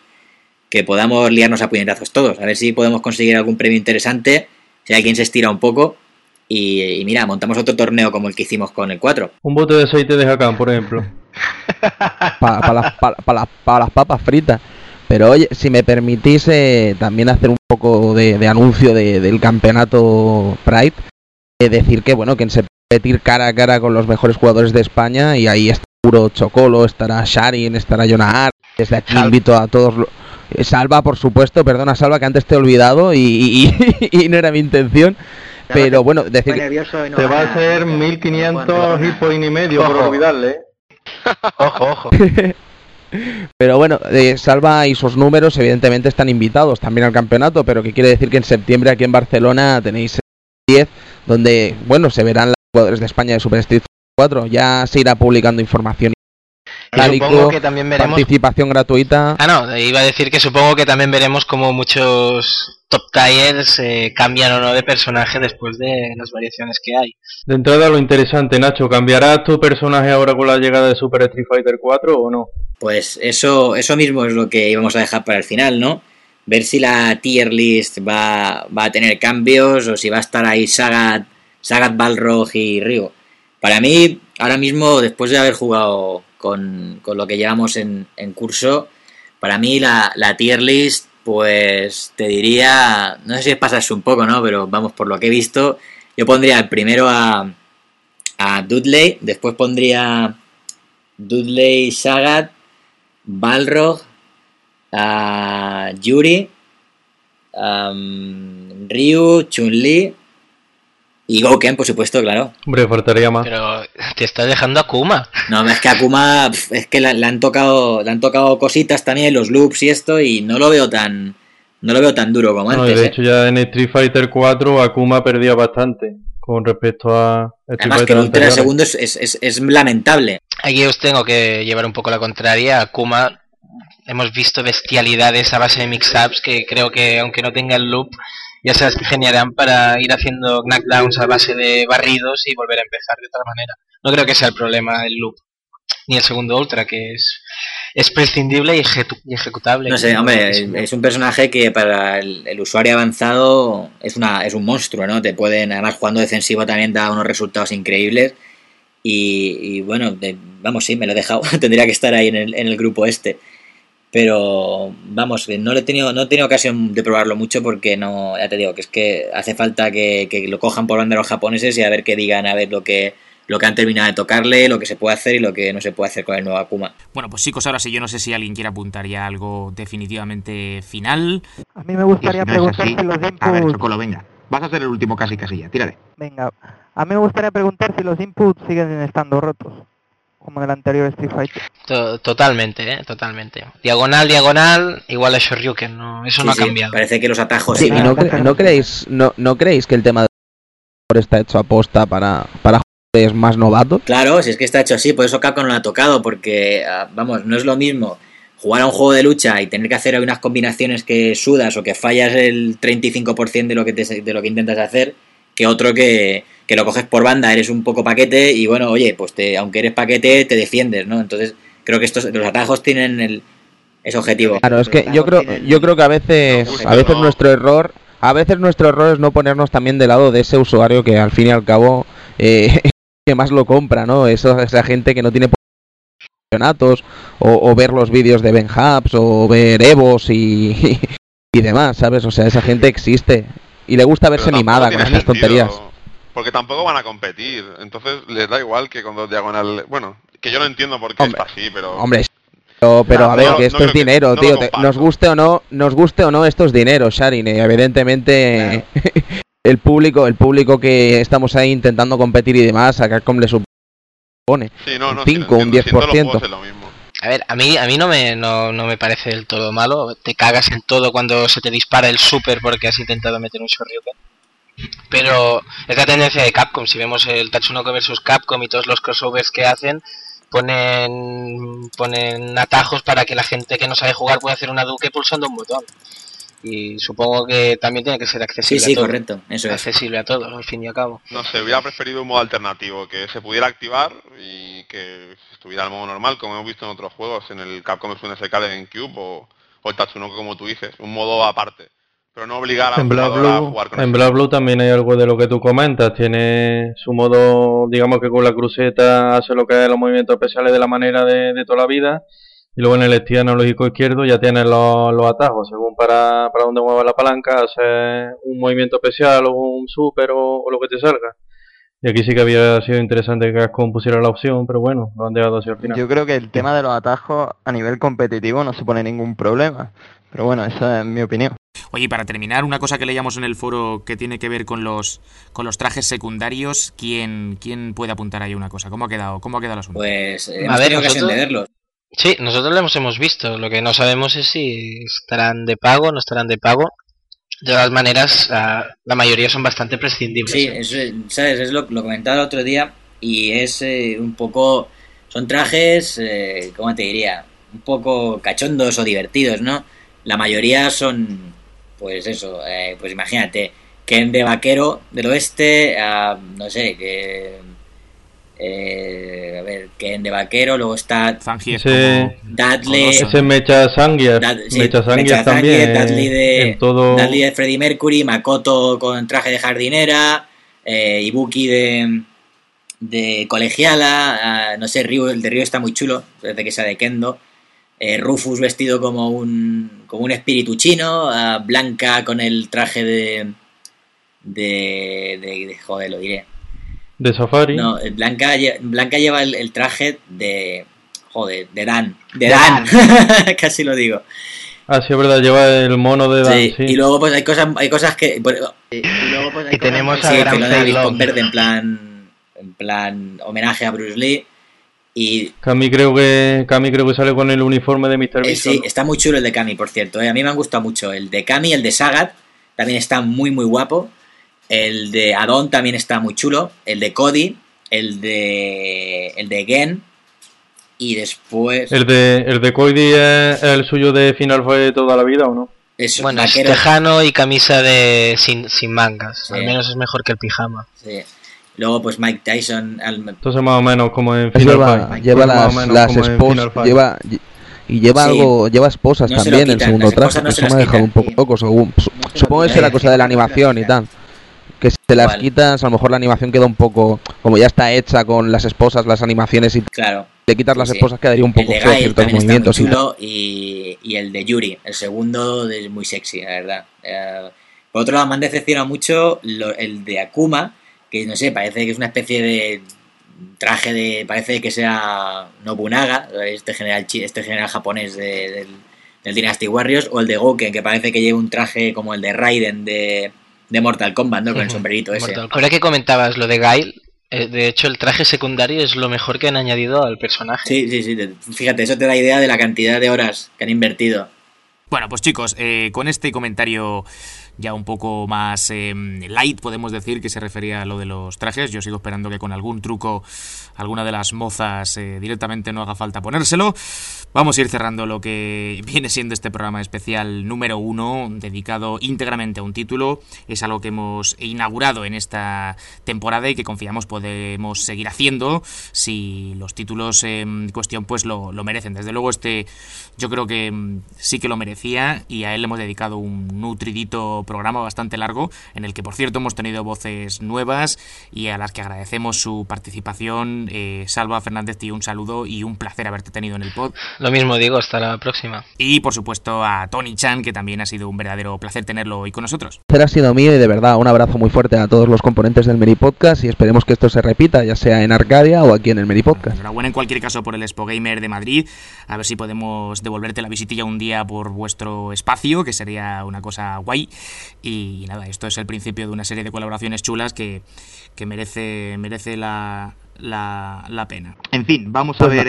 liarnos a puñetazos todos. A ver si podemos conseguir algún premio interesante, si alguien se estira un poco. y mira, montamos otro torneo como el que hicimos con el 4. Un bote de aceite de jacán, por ejemplo. Para las papas fritas. Pero oye, si me permitís también hacer un poco de anuncio del campeonato Pride, decir que bueno, que se puede competir cara a cara con los mejores jugadores de España, y ahí está Puro Chocolo, estará Sharin, estará Jonah Art. Desde aquí invito a todos. Salva, por supuesto, perdona Salva, que antes te he olvidado y no era mi intención. Pero bueno, decir que Te va a hacer 1500 hit point y medio por olvidarle. Ojo. Pero bueno, Salva y sus números evidentemente están invitados también al campeonato, pero que quiere decir que en septiembre aquí en Barcelona tenéis 10, donde bueno, se verán los jugadores de España de Super Street 4. Ya se irá publicando información. Supongo que también veremos participación gratuita. Iba a decir que supongo que también veremos como muchos top tiers cambian o no de personaje después de las variaciones que hay. De entrada, lo interesante, Nacho, ¿cambiarás tu personaje ahora con la llegada de Super Street Fighter 4 o no? Pues eso mismo es lo que íbamos a dejar para el final, ¿no? Ver si la tier list va a tener cambios o si va a estar ahí Sagat, Balrog y Ryu. Para mí, ahora mismo, después de haber jugado con lo que llevamos en curso, para mí la tier list, pues te diría, no sé si es pasarse un poco, ¿no? Pero vamos, por lo que he visto, yo pondría primero a Dudley, después pondría Dudley, Sagat, Balrog, a Yuri, Ryu, Chun-Li y Gouken, por supuesto, claro. Hombre, faltaría más. Pero te estás dejando a Akuma. No, es que a Akuma es que le han tocado cositas también, los loops y esto, y no lo veo tan duro como antes. De hecho, ya en Street Fighter 4 Akuma perdía bastante con respecto a Street Además, Fighter que el ultra anteriores. segundo es lamentable. Aquí os tengo que llevar un poco la contraria. Akuma, hemos visto bestialidades a base de mix-ups que creo que, aunque no tenga el loop, ya se las ingeniarán para ir haciendo knockdowns a base de barridos y volver a empezar de otra manera. No creo que sea el problema el loop, ni el segundo ultra, que es prescindible y ejecutable. No sé, hombre, es un personaje que para el usuario avanzado es un monstruo, ¿no? Te pueden, además jugando defensivo también da unos resultados increíbles. Y bueno, vamos, sí, me lo he dejado. Tendría que estar ahí en el grupo este. Pero vamos, no he tenido ocasión de probarlo mucho porque no, ya te digo, que es que hace falta que lo cojan por banda los japoneses y a ver qué digan, a ver lo que han terminado de tocarle, lo que se puede hacer y lo que no se puede hacer con el nuevo Akuma. Bueno, pues chicos, ahora sí, yo no sé si alguien quiere apuntar ya algo definitivamente final. A mí me gustaría preguntar si los inputs... A ver, Chocolo, venga. Vas a ser el último casi casilla, tírale. Venga, a mí me gustaría preguntar si los inputs siguen estando rotos, como en el anterior Street Fighter. Totalmente, totalmente. Diagonal, igual a Shoryuken, no, eso no ha cambiado. Parece que los atajos... Sí, ¿no creéis que el tema de está hecho aposta para jugadores más novatos? Claro, si es que está hecho así, por eso Capcom no lo ha tocado, porque, vamos, no es lo mismo jugar a un juego de lucha y tener que hacer unas combinaciones que sudas o que fallas el 35% de lo que intentas hacer, que otro que lo coges por banda, eres un poco paquete y bueno, oye, pues aunque eres paquete te defiendes, ¿no? Entonces creo que los atajos tienen ese objetivo. Claro, es que yo creo que a veces nuestro error es no ponernos también del lado de ese usuario que al fin y al cabo que más lo compra, ¿no? Esa gente que no tiene campeonatos o ver los vídeos de Ben Hubs o ver Evos y demás, ¿sabes? O sea, esa gente existe y le gusta verse animada con estas tonterías. Porque tampoco van a competir, entonces les da igual que con dos diagonales... Bueno, que yo no entiendo por qué es así, pero... Hombre, pero a ver, que esto es dinero, tío. Nos guste o no, esto es dinero, Sharin. Evidentemente, el público que estamos ahí intentando competir y demás, a Capcom le supone un 5, un 10%. A ver, a mí no me parece del todo malo. Te cagas en todo cuando se te dispara el super porque has intentado meter un Shoryuken. Pero es la tendencia de Capcom. Si vemos el Tatsunoko vs Capcom y todos los crossovers que hacen, ponen atajos para que la gente que no sabe jugar pueda hacer una Duke pulsando un botón. Y supongo que también tiene que ser accesible a todo. Correcto, eso es. Accesible a todo, al fin y al cabo. No sé, hubiera preferido un modo alternativo, que se pudiera activar y que estuviera el modo normal, como hemos visto en otros juegos, en el Capcom vs SNK de GameCube o el Tatsunoko, como tú dices, un modo aparte. pero no obligar a En un Black jugador a Blue, jugar con en eso. Black Blue también hay algo de lo que tú comentas. Tiene su modo, digamos que con la cruceta hace lo que es los movimientos especiales de la manera de toda la vida. Y luego en el estilo analógico izquierdo ya tienes los atajos, según para donde mueva la palanca, haces un movimiento especial o un super o lo que te salga. Y aquí sí que había sido interesante que Capcom pusiera la opción, pero bueno, lo han dejado así al final. Yo creo que el tema de los atajos a nivel competitivo no supone ningún problema. Pero bueno, esa es mi opinión. Oye, y para terminar, una cosa que leíamos en el foro que tiene que ver con los trajes secundarios, ¿quién puede apuntar ahí una cosa? ¿Cómo ha quedado el asunto? Pues A ver, ocasión de verlos. Sí, nosotros los hemos visto. Lo que no sabemos es si estarán de pago o no estarán de pago. De todas maneras, la mayoría son bastante prescindibles. Sí, eso, ¿sabes? Es lo comentaba el otro día y es un poco... Son trajes, ¿cómo te diría? Un poco cachondos o divertidos, ¿no? La mayoría son, pues eso, pues imagínate, Ken de vaquero del oeste, no sé, a ver, Ken de vaquero, luego está Dudley, ese Mecha Zangief también, Dudley de Freddie Mercury, Makoto con traje de jardinera, Ibuki de colegiala, no sé, Ryu, el de Ryu está muy chulo, parece que sea de Kendo, Rufus vestido como un espíritu chino, Blanca con el traje de joder, lo diré. De Safari. No, Blanca lleva el traje de Dan. De Dan. Casi lo digo. Ah, sí, es verdad, lleva el mono de Dan, sí. Y luego pues hay cosas que... Y tenemos a Gran con verde en plan homenaje a Bruce Lee. Y Kami creo que sale con el uniforme de Mr. Bison. Sí, está muy chulo el de Kami, por cierto. A mí me han gustado mucho. El de Kami, el de Sagat, también está muy, muy guapo. El de Adon también está muy chulo. El de Cody, el de Gen. Y después... ¿El de Cody es el suyo de Final Fight de toda la vida o no? Eso, bueno, es tejano y camisa sin mangas. Sí. Al menos es mejor que el pijama. Sí. Luego pues Mike Tyson... Entonces más o menos como en Final Fight. Lleva las esposas... Lleva algo, lleva esposas no también el segundo traje. Eso me ha dejado un poco loco. Supongo que será cosa de la animación y tal. Que si te las quitas, a lo mejor la animación queda un poco... Como ya está hecha con las esposas, las animaciones y claro, te quitas las esposas, quedaría un poco feo ciertos movimientos. Y el de Yuri, el segundo es muy sexy, la verdad. Por otro lado, me han decepcionado mucho el de Akuma, que no sé, parece que es una especie de traje parece que sea Nobunaga, este general japonés del Dynasty Warriors, o el de Gouken, que parece que lleva un traje como el de Raiden de Mortal Kombat, ¿no? Con el sombrerito ese. Ahora que comentabas lo de Guile, de hecho el traje secundario es lo mejor que han añadido al personaje. Sí, fíjate, eso te da idea de la cantidad de horas que han invertido. Bueno, pues chicos, con este comentario ya un poco más light, podemos decir, que se refería a lo de los trajes. Yo sigo esperando que con algún truco alguna de las mozas directamente no haga falta ponérselo. Vamos a ir cerrando lo que viene siendo este programa especial número 1, dedicado íntegramente a un título. Es algo que hemos inaugurado en esta temporada y que confiamos podemos seguir haciendo si los títulos en cuestión pues lo merecen. Desde luego yo creo que sí que lo merecía, y a él le hemos dedicado un nutridito programa bastante largo, en el que por cierto hemos tenido voces nuevas y a las que agradecemos su participación. Salva Fernández, tío, un saludo y un placer haberte tenido en el pod. Lo mismo digo, hasta la próxima. Y por supuesto a Tony Chan, que también ha sido un verdadero placer tenerlo hoy con nosotros. El placer ha sido mío, y de verdad un abrazo muy fuerte a todos los componentes del Meri Podcast, y esperemos que esto se repita, ya sea en Arcadia o aquí en el Meri Podcast. Enhorabuena en cualquier caso por el Expo Gamer de Madrid. A ver si podemos devolverte la visitilla un día por vuestro espacio, que sería una cosa guay. Y nada, esto es el principio de una serie de colaboraciones chulas que merece la pena. En fin, vamos a ver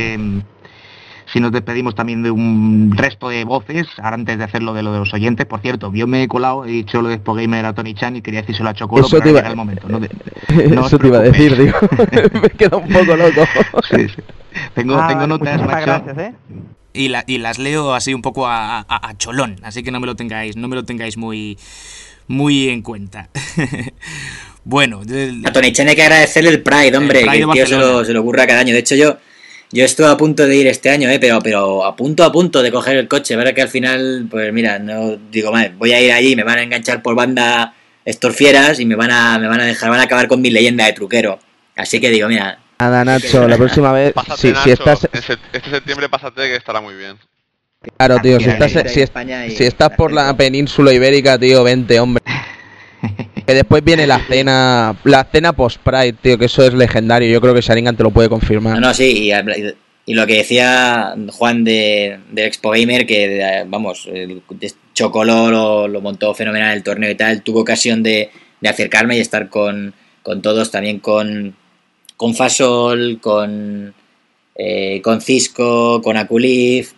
si nos despedimos también de un resto de voces, ahora antes de hacerlo de lo de los oyentes. Por cierto, yo me he colado, he dicho lo de Expo Gamer a Tony Chan y quería decírselo a Chocolo, pero no llega el momento. Eso te iba a decir, digo. Me quedo un poco loco. Sí. Tengo notas, macho. Gracias, Y las leo así un poco a cholón, así que no me lo tengáis muy en cuenta. Bueno, a Tony Chen hay que agradecerle el Pride, hombre, que el tío se lo ocurra cada año. De hecho, yo Yo estuve a punto de ir este año, pero a punto de coger el coche. Verdad que al final, pues mira, no digo, madre, voy a ir allí, me van a enganchar por banda estos fieras y me van a acabar con mi leyenda de truquero. Así que digo, mira. Nada, Nacho, la próxima vez, Pásate, Nacho, si estás... Este septiembre pásate, que estará muy bien. Claro, tío, si estás por la península ibérica, tío, vente, hombre. Que después viene la cena post-Pride, tío, que eso es legendario. Yo creo que Sharingan te lo puede confirmar. No, sí, y lo que decía Juan de Expo Gamer, que vamos, Chocolo lo montó fenomenal el torneo y tal. Tuve ocasión de acercarme y estar con todos, también con Fasol, con Cisco, con Akulif,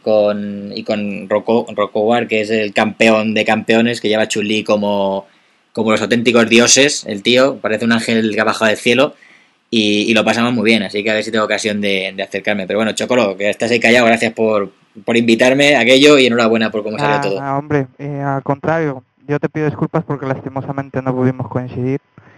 y con Rokowar, que es el campeón de campeones, que lleva Chun-Li como los auténticos dioses. El tío parece un ángel que ha bajado del cielo, y lo pasamos muy bien, así que a ver si tengo ocasión de acercarme. Pero bueno, Chocolo, que estás ahí callado, gracias por invitarme a aquello y enhorabuena por cómo salió todo. Hombre, al contrario, yo te pido disculpas porque lastimosamente no pudimos coincidir.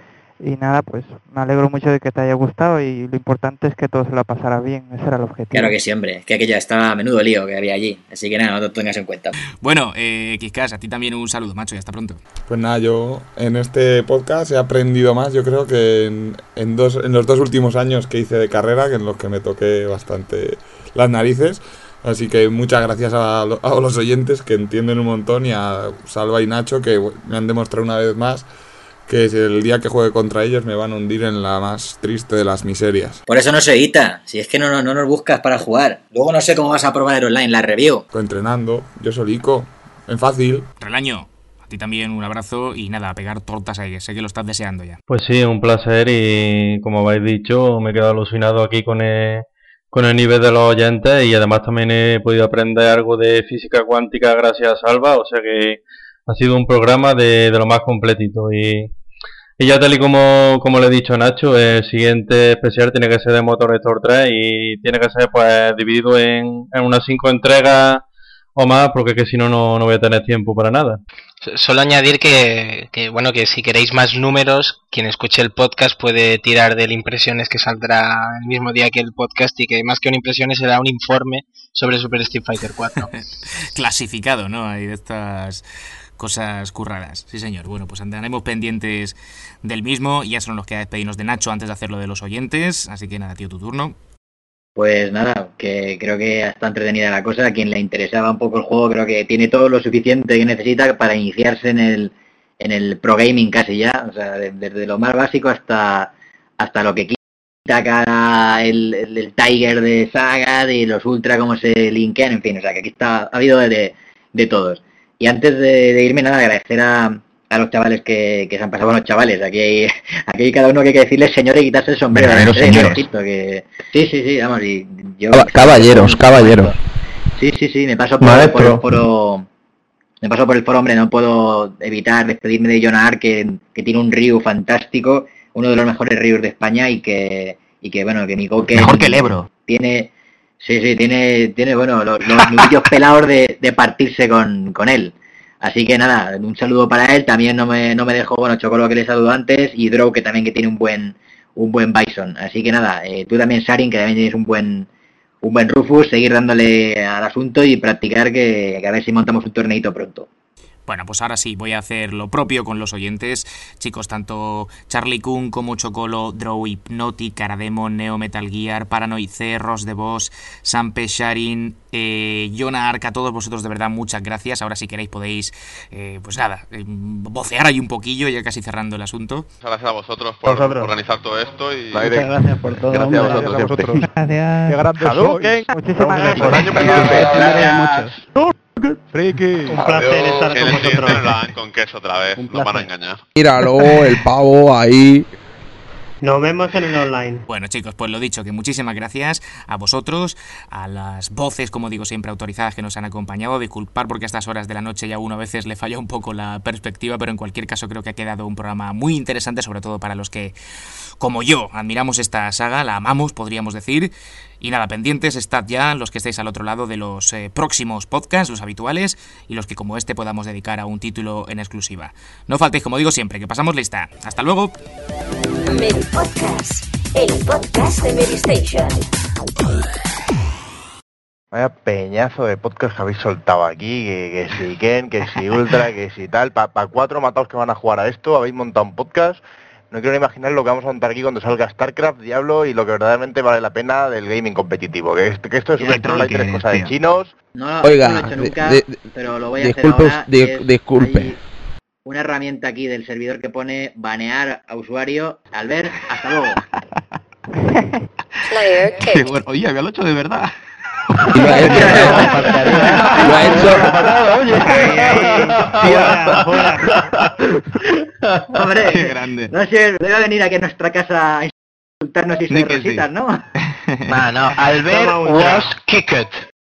Y nada, pues me alegro mucho de que te haya gustado, y lo importante es que todo se lo pasara bien, ese era el objetivo. Claro que sí, hombre, es que aquella estaba a menudo lío que había allí, así que nada, no te tengas en cuenta. Bueno, Quiscas, a ti también un saludo, macho, y hasta pronto. Pues nada, yo en este podcast he aprendido más, yo creo que en los 2 últimos años que hice de carrera, que en los que me toqué bastante las narices. Así que muchas gracias a los oyentes, que entienden un montón, y a Salva y Nacho, que me han demostrado una vez más que el día que juegue contra ellos me van a hundir en la más triste de las miserias. Por eso no se edita, si es que no nos buscas para jugar. Luego no sé cómo vas a probar el online, la review. Entrenando, yo solico, en fácil. Relaño, a ti también un abrazo, y nada, a pegar tortas ahí, que sé que lo estás deseando ya. Pues sí, un placer, y como habéis dicho, me he quedado alucinado aquí con el nivel de los oyentes, y además también he podido aprender algo de física cuántica gracias a Salva, o sea que ha sido un programa de lo más completito, y ya tal y como le he dicho a Nacho, el siguiente especial tiene que ser de Motorsport 3, y tiene que ser pues dividido en unas 5 entregas o más, porque que si no voy a tener tiempo para nada. Solo añadir que bueno, que si queréis más números, quien escuche el podcast puede tirar del Impresiones, que saldrá el mismo día que el podcast, y que más que un Impresiones será un informe sobre Super Street Fighter 4. Clasificado, ¿no? Hay de estas cosas curradas. Sí, señor. Bueno, pues andaremos pendientes del mismo, y ya solo nos queda despedirnos de Nacho antes de hacerlo de los oyentes. Así que nada, tío, tu turno. Pues nada, que creo que está entretenida la cosa. A quien le interesaba un poco el juego, creo que tiene todo lo suficiente que necesita para iniciarse en el pro gaming casi ya. O sea, desde lo más básico hasta lo que quita cada el Tiger de Saga, de los Ultra, como se linkean, en fin. O sea, que aquí ha habido de todos. Y antes de irme, nada, agradecer a los chavales que se han pasado. Bueno, chavales, aquí hay cada uno que hay que decirle señor y quitarse el sombrero. Sí, vamos, y yo... Caballeros. Sí, me paso por el foro. Me paso por el foro, hombre, no puedo evitar despedirme de Jonar, que tiene un Ryu fantástico, uno de los mejores Ryus de España, y que bueno, que mi Gouken... Mejor que el Ebro. Tiene, bueno, los nudillos pelados de partirse con él. Así que nada, un saludo para él. También no me dejó, bueno, Chocolo, que le saludó antes, y Drow, que también que tiene un buen Bison. Así que nada, tú también, Sarin, que también tienes un buen Rufus, seguir dándole al asunto y practicar, que a ver si montamos un torneito pronto. Bueno, pues ahora sí, voy a hacer lo propio con los oyentes. Chicos, tanto Charlie Kun como Chocolo, Drow, Hypnotic, Carademon, Neo Metal Gear, Paranoid C, Ross de Boss, Sampe, Sharin, Jonah Arca, a todos vosotros de verdad muchas gracias. Ahora si queréis podéis, pues nada, vocear ahí un poquillo, ya casi cerrando el asunto. Muchas gracias a vosotros por organizar todo esto. Y... Muchas gracias por todo. Gracias a vosotros. Gracias. Qué grandes sois. Muchísimas gracias. Friki. Un placer estar con vosotros. Que la dan con queso otra vez, nos van a engañar. Míralo, el pavo ahí. Nos vemos en el online. Bueno, chicos, pues lo dicho, que muchísimas gracias a vosotros, a las voces, como digo siempre, autorizadas que nos han acompañado. Disculpar porque a estas horas de la noche ya uno a veces le falla un poco la perspectiva, pero en cualquier caso creo que ha quedado un programa muy interesante, sobre todo para los que, como yo, admiramos esta saga, la amamos, podríamos decir. Y nada, pendientes, estad ya los que estáis al otro lado de los próximos podcasts, los habituales, y los que como este podamos dedicar a un título en exclusiva. No faltéis, como digo siempre, que pasamos lista. ¡Hasta luego! Meri Podcast, el podcast de Meri Station. Vaya peñazo de podcast que habéis soltado aquí, que si Ken, que si Ultra, que si tal. Para 4 matados que van a jugar a esto, habéis montado un podcast. No quiero ni imaginar lo que vamos a montar aquí cuando salga StarCraft, Diablo y lo que verdaderamente vale la pena del gaming competitivo. Que esto es un Starlight, es cosa de chinos. No, Oiga, no lo he hecho nunca, pero lo voy a disculpe, hacer ahora. disculpe. Hay una herramienta aquí del servidor que pone banear a usuario. Albert, hasta luego. Qué bueno. Oye, había lo hecho de verdad. Lo ha hecho. Hombre, qué grande. No sé, debe venir aquí a nuestra casa a insultarnos y ser rositas, ¿no? No, Albert was kicked.